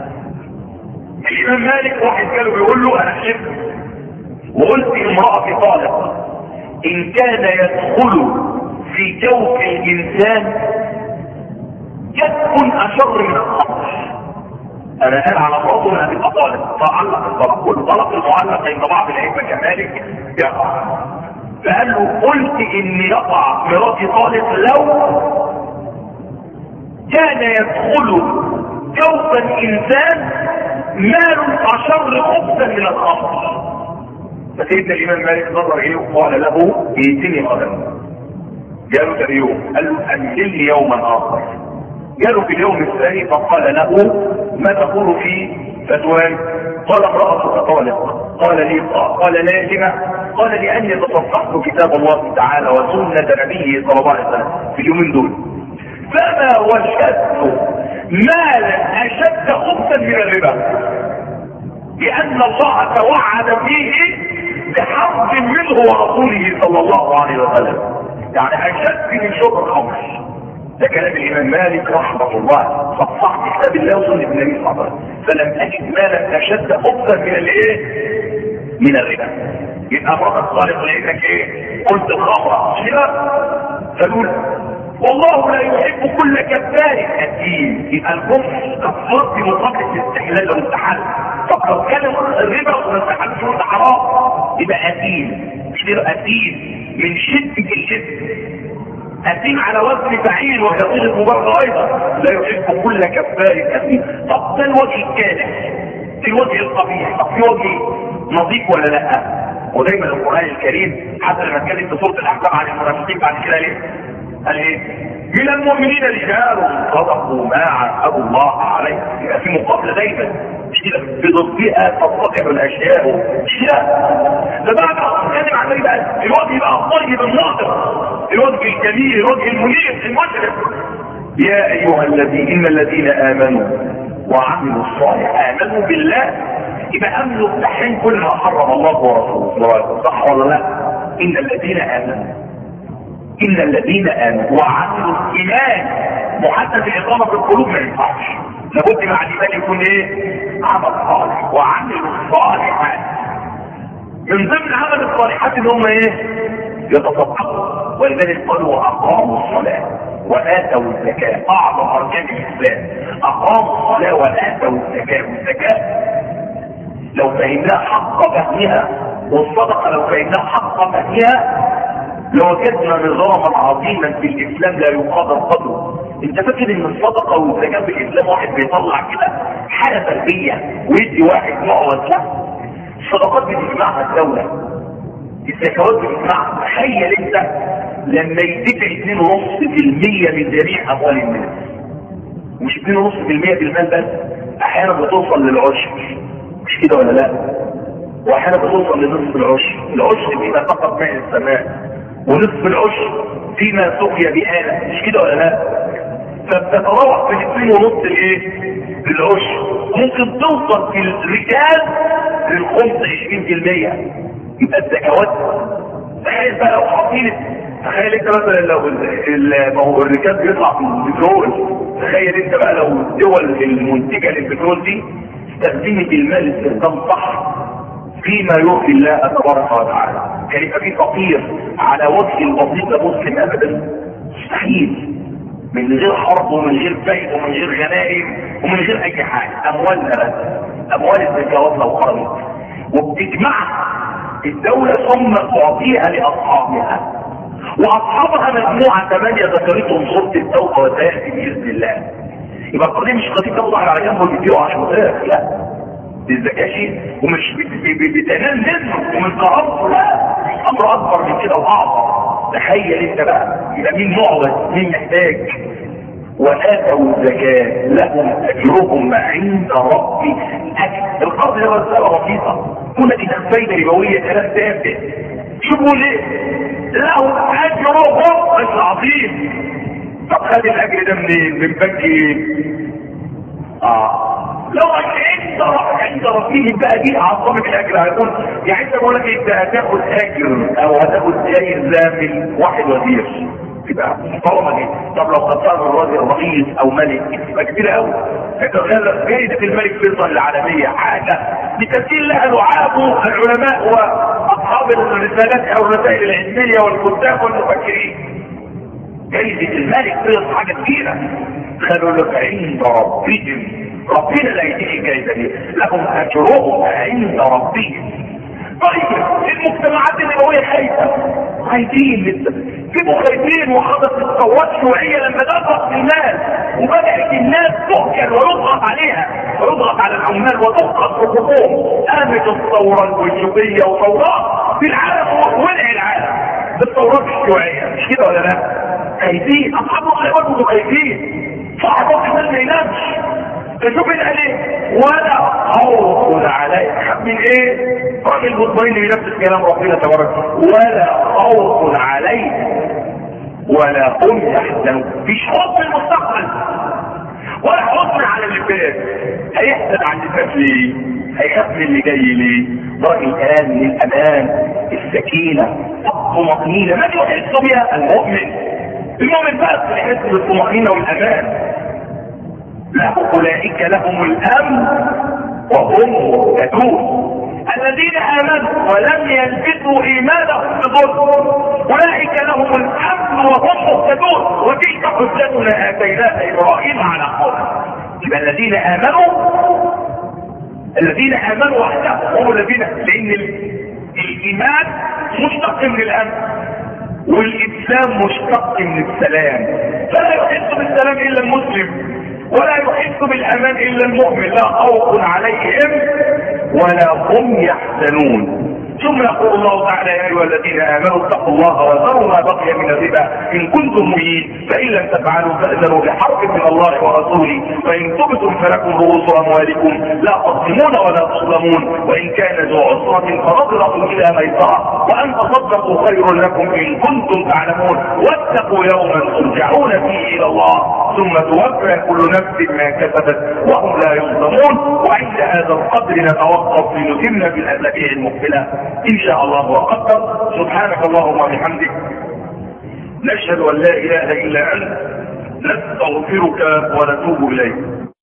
الامام مالك واحد قاله بيقول له انا حلفت وقلت امرأة طالق ان كان يدخل في جوف الانسان يكون اشر من الخمر. انا قال على مراته انها تبقى طالق، تعلق الطلاق، والطلاق المعلق عند بعض الائمه كمالك يقع. فقال له قلت ان يقع مراتي طالق لو كان يدخل جوف الانسان مال اشر خبثا من الخمر. فسيدنا الامام مالك نظر اليه وقال له ائتني غدا. جاله ثاني يوم قال له انزلني يوما اخر. جاله في اليوم الثاني فقال له ما تقول في فتوان؟ قال امرأة طالق. قال لي قال لا لما؟ قال لاني تصفحت كتاب الله تعالى وسنة نبيه صلى الله عليه وسلم في اليومين دول فما وجدت مالا اشد خبثا من الربا، لان الله توعد فيه بحرب منه ورسوله صلى الله عليه وسلم، يعني اشد من شرب الخمر. ده كلام الامام مالك رحمه الله، صفحت كتاب الله وسنة النبي صلى الله عليه وسلم فلم اجد مالا اشد خبثا من الايه؟ من الربا. يبقى امرأة الصالح لانك ايه؟ قلت الخمر مش كده؟ فقول والله لا يحب كل كفار اثيم. يبقى الكفر كفار في مقابله الاستحلال والاستحال. طب لو كان الربا والاستحال شروط حرام يبقى اثيم. مش كده؟ اثيم من شده الشد، اثيم على وزن فعيل وكثير المبالغه ايضا. لا يحب كل كفار اثيم. طب ده الوجه الكامل، في الوجه القبيح، طب في وجه نظيف ولا لا؟ ودايما القران الكريم حتى لما اتكلم في سوره الاحزاب عن المنافقين بعد كده ليه؟ قال ايه؟ من المؤمنين رجال صدقوا ما عاهدوا الله عليه. يبقى في مقابله دايما مش كده بضدها تتضح الاشياء مش كده؟ ده بعد ما اتكلم عن ايه بقى؟ الوجه يبقى الطيب الناطق، الوجه الجميل، الوجه المنير المشرق. يا ايها الذين ان الذين امنوا وعملوا الصالحات امنوا بالله، يبقى امنوا بتحريم كل ما حرم الله ورسوله، صح ولا لا؟ ان الذين امنوا ان الذين امنوا وعملوا الايمان محدد الاقامه في القلوب ما ينفعش، لابد مع الايمان يكون ايه؟ عمل صالح وعملوا الصالحات. من ضمن عمل الصالحات ان هم ايه؟ يتصدقوا، ولذلك قالوا واقاموا الصلاه واتوا الزكاه، اعظم اركان الاسلام اقاموا الصلاه واتوا الزكاه. والزكاه لو فهمناها حق فهمها، والصدقه لو فهمناها حق فهمها لوجدنا نظاما عظيما في الاسلام لا يقدر قدره. انت فاكر ان الصدقه والزكاه في الاسلام واحد بيطلع كده حاله فرديه ويدي واحد معوض؟ لا، الصدقات بتجمعها الدوله، الزكوات بتجمعها. تخيل انت لما يدفع اتنين ونص في المية من جميع اموال الناس، مش اتنين ونص في المية في المال بس، احيانا بتوصل للعشر، مش كده ولا لا؟ واحيانا بتوصل لنصف العشر. العشر فيما فقط ماء السماء، ونصف العشر فيما سقي بآلة، مش كده ولا لا؟ فبتتراوح من اتنين ونص الايه؟ للعشر. ممكن توصل في الرجال للخمس عشرين في المية. يبقى الزكوات تخيل بقى لو حاطين، تخيل انت مثلا لو الرجال بيطلع في البترول، تخيل انت بقى لو الدول المنتجه للبترول دي استخدمت المال استخدام صح فيما يرضي الله تبارك وتعالى، كان يبقى في فقير على وجه البسيط مسلم ابدا؟ مستحيل. من غير حرب ومن غير بيع ومن غير غنائم ومن غير اي حاجه، اموالنا بس، اموال الزكوات لو خرجت وبتجمعها الدوله ثم تعطيها لاصحابها، واصحابها مجموعه ثمانيه ذكرتهم سوره التوبه وسياتي باذن الله. يبقى القضيه مش قضيه توضع على جنب وتديله عشرة آلاف، لا، الزكاه شيء ومش بتنال منه ومن كرامته، لا، امر اكبر من كده واعظم. تخيل انت بقى يبقى مين معوض مين محتاج. واتوا الزكاه لهم اجرهم عند ربي. القرض ده مساله بسيطه، هنا كده فايده ربويه كلام تافه. شوفوا ليه؟ لهم اجرهم اجر عظيم. طب خد الاجر ده منين؟ من بنك ايه؟ اه لو عند عند ربهم بقى دي عظمت الاجر هيكون. يعني انت بقول لك انت هتاخد اجر او هتاخد جايزه من واحد وزير تبقى محترمه دي. طب لو خدتها من راجل رئيس او ملك تبقى كبيره قوي. فكره جايزه الملك فيصل العالميه حاجه بتسجيل لها لعاب العلماء واصحاب الرسالات او الرسائل العلميه والكتاب والمفكرين. جايزه الملك فيصل حاجه كبيره. خلوا لك عند ربهم، ربنا لا يديك الجايزه دي، لهم اجرهم عند ربهم. طيب المجتمعات النبويه خايفه، خايفين لسه، كانوا خايفين وحدثت ثورات شيوعيه لما دخلت المال وبدات الناس تهجر ويضغط عليها ويضغط على العمال وتضغط حقوقهم. قامت الثوره البلشفيه وثورات في العالم وولع العالم بالثورات الشيوعيه، مش كده ولا لا؟ خايفين، اصحاب الخيرات كانوا خايفين، صاحبهم كمان ما ينامش. فشوف قال ايه؟ ولا خوف عليه. من ايه؟ راجل مطمئن بنفس كلام ربنا تبارك، ولا خوف عليه ولا هم يحزنون. مفيش خوف في المستقبل ولا حزن على اللي فات. هيحزن على اللي فات ليه؟ هيخاف من اللي جاي ليه؟ ضاء الان الامان السكينه الطمانينه من يحس بها؟ المؤمن. المؤمن بس اللي يحس بالطمانينه والامان. أولئك لهم الأمن وهم مهتدون. الذين آمنوا ولم يلبسوا إيمانهم بظلم أولئك لهم الأمن وهم مهتدون. وتلك حجتنا آتيناها إبراهيم على قومه. يبقى الذين آمنوا، الذين آمنوا وحدهم هم الذين، لأن الإيمان مشتق من الأمن والإسلام مشتق من السلام، فلا يحس بالسلام إلا المسلم ولا يحس بالامان الا المؤمن. لا خوف عليهم ولا هم يحزنون. ثم يقول الله تعالى يا ايها الذين امنوا اتقوا الله وذروا ما بقي من الربا ان كنتم مؤمنين فان لم تفعلوا فاذنوا بحرب من الله ورسوله وان تبتم فلكم رؤوس اموالكم لا تظلمون ولا تظلمون وان كان ذو عسره فنظره الى ميسره وان تصدقوا خير لكم ان كنتم تعلمون واتقوا يوما ترجعون فيه الى الله ثم توفى كل نفس ما كسبت وهم لا يظلمون. وعند هذا القدر نتوقف لنتم بالاسابيع المقبله ان شاء الله وقدر. سبحانك اللهم وبحمدك نشهد ان لا اله الا انت، نستغفرك ونتوب اليك.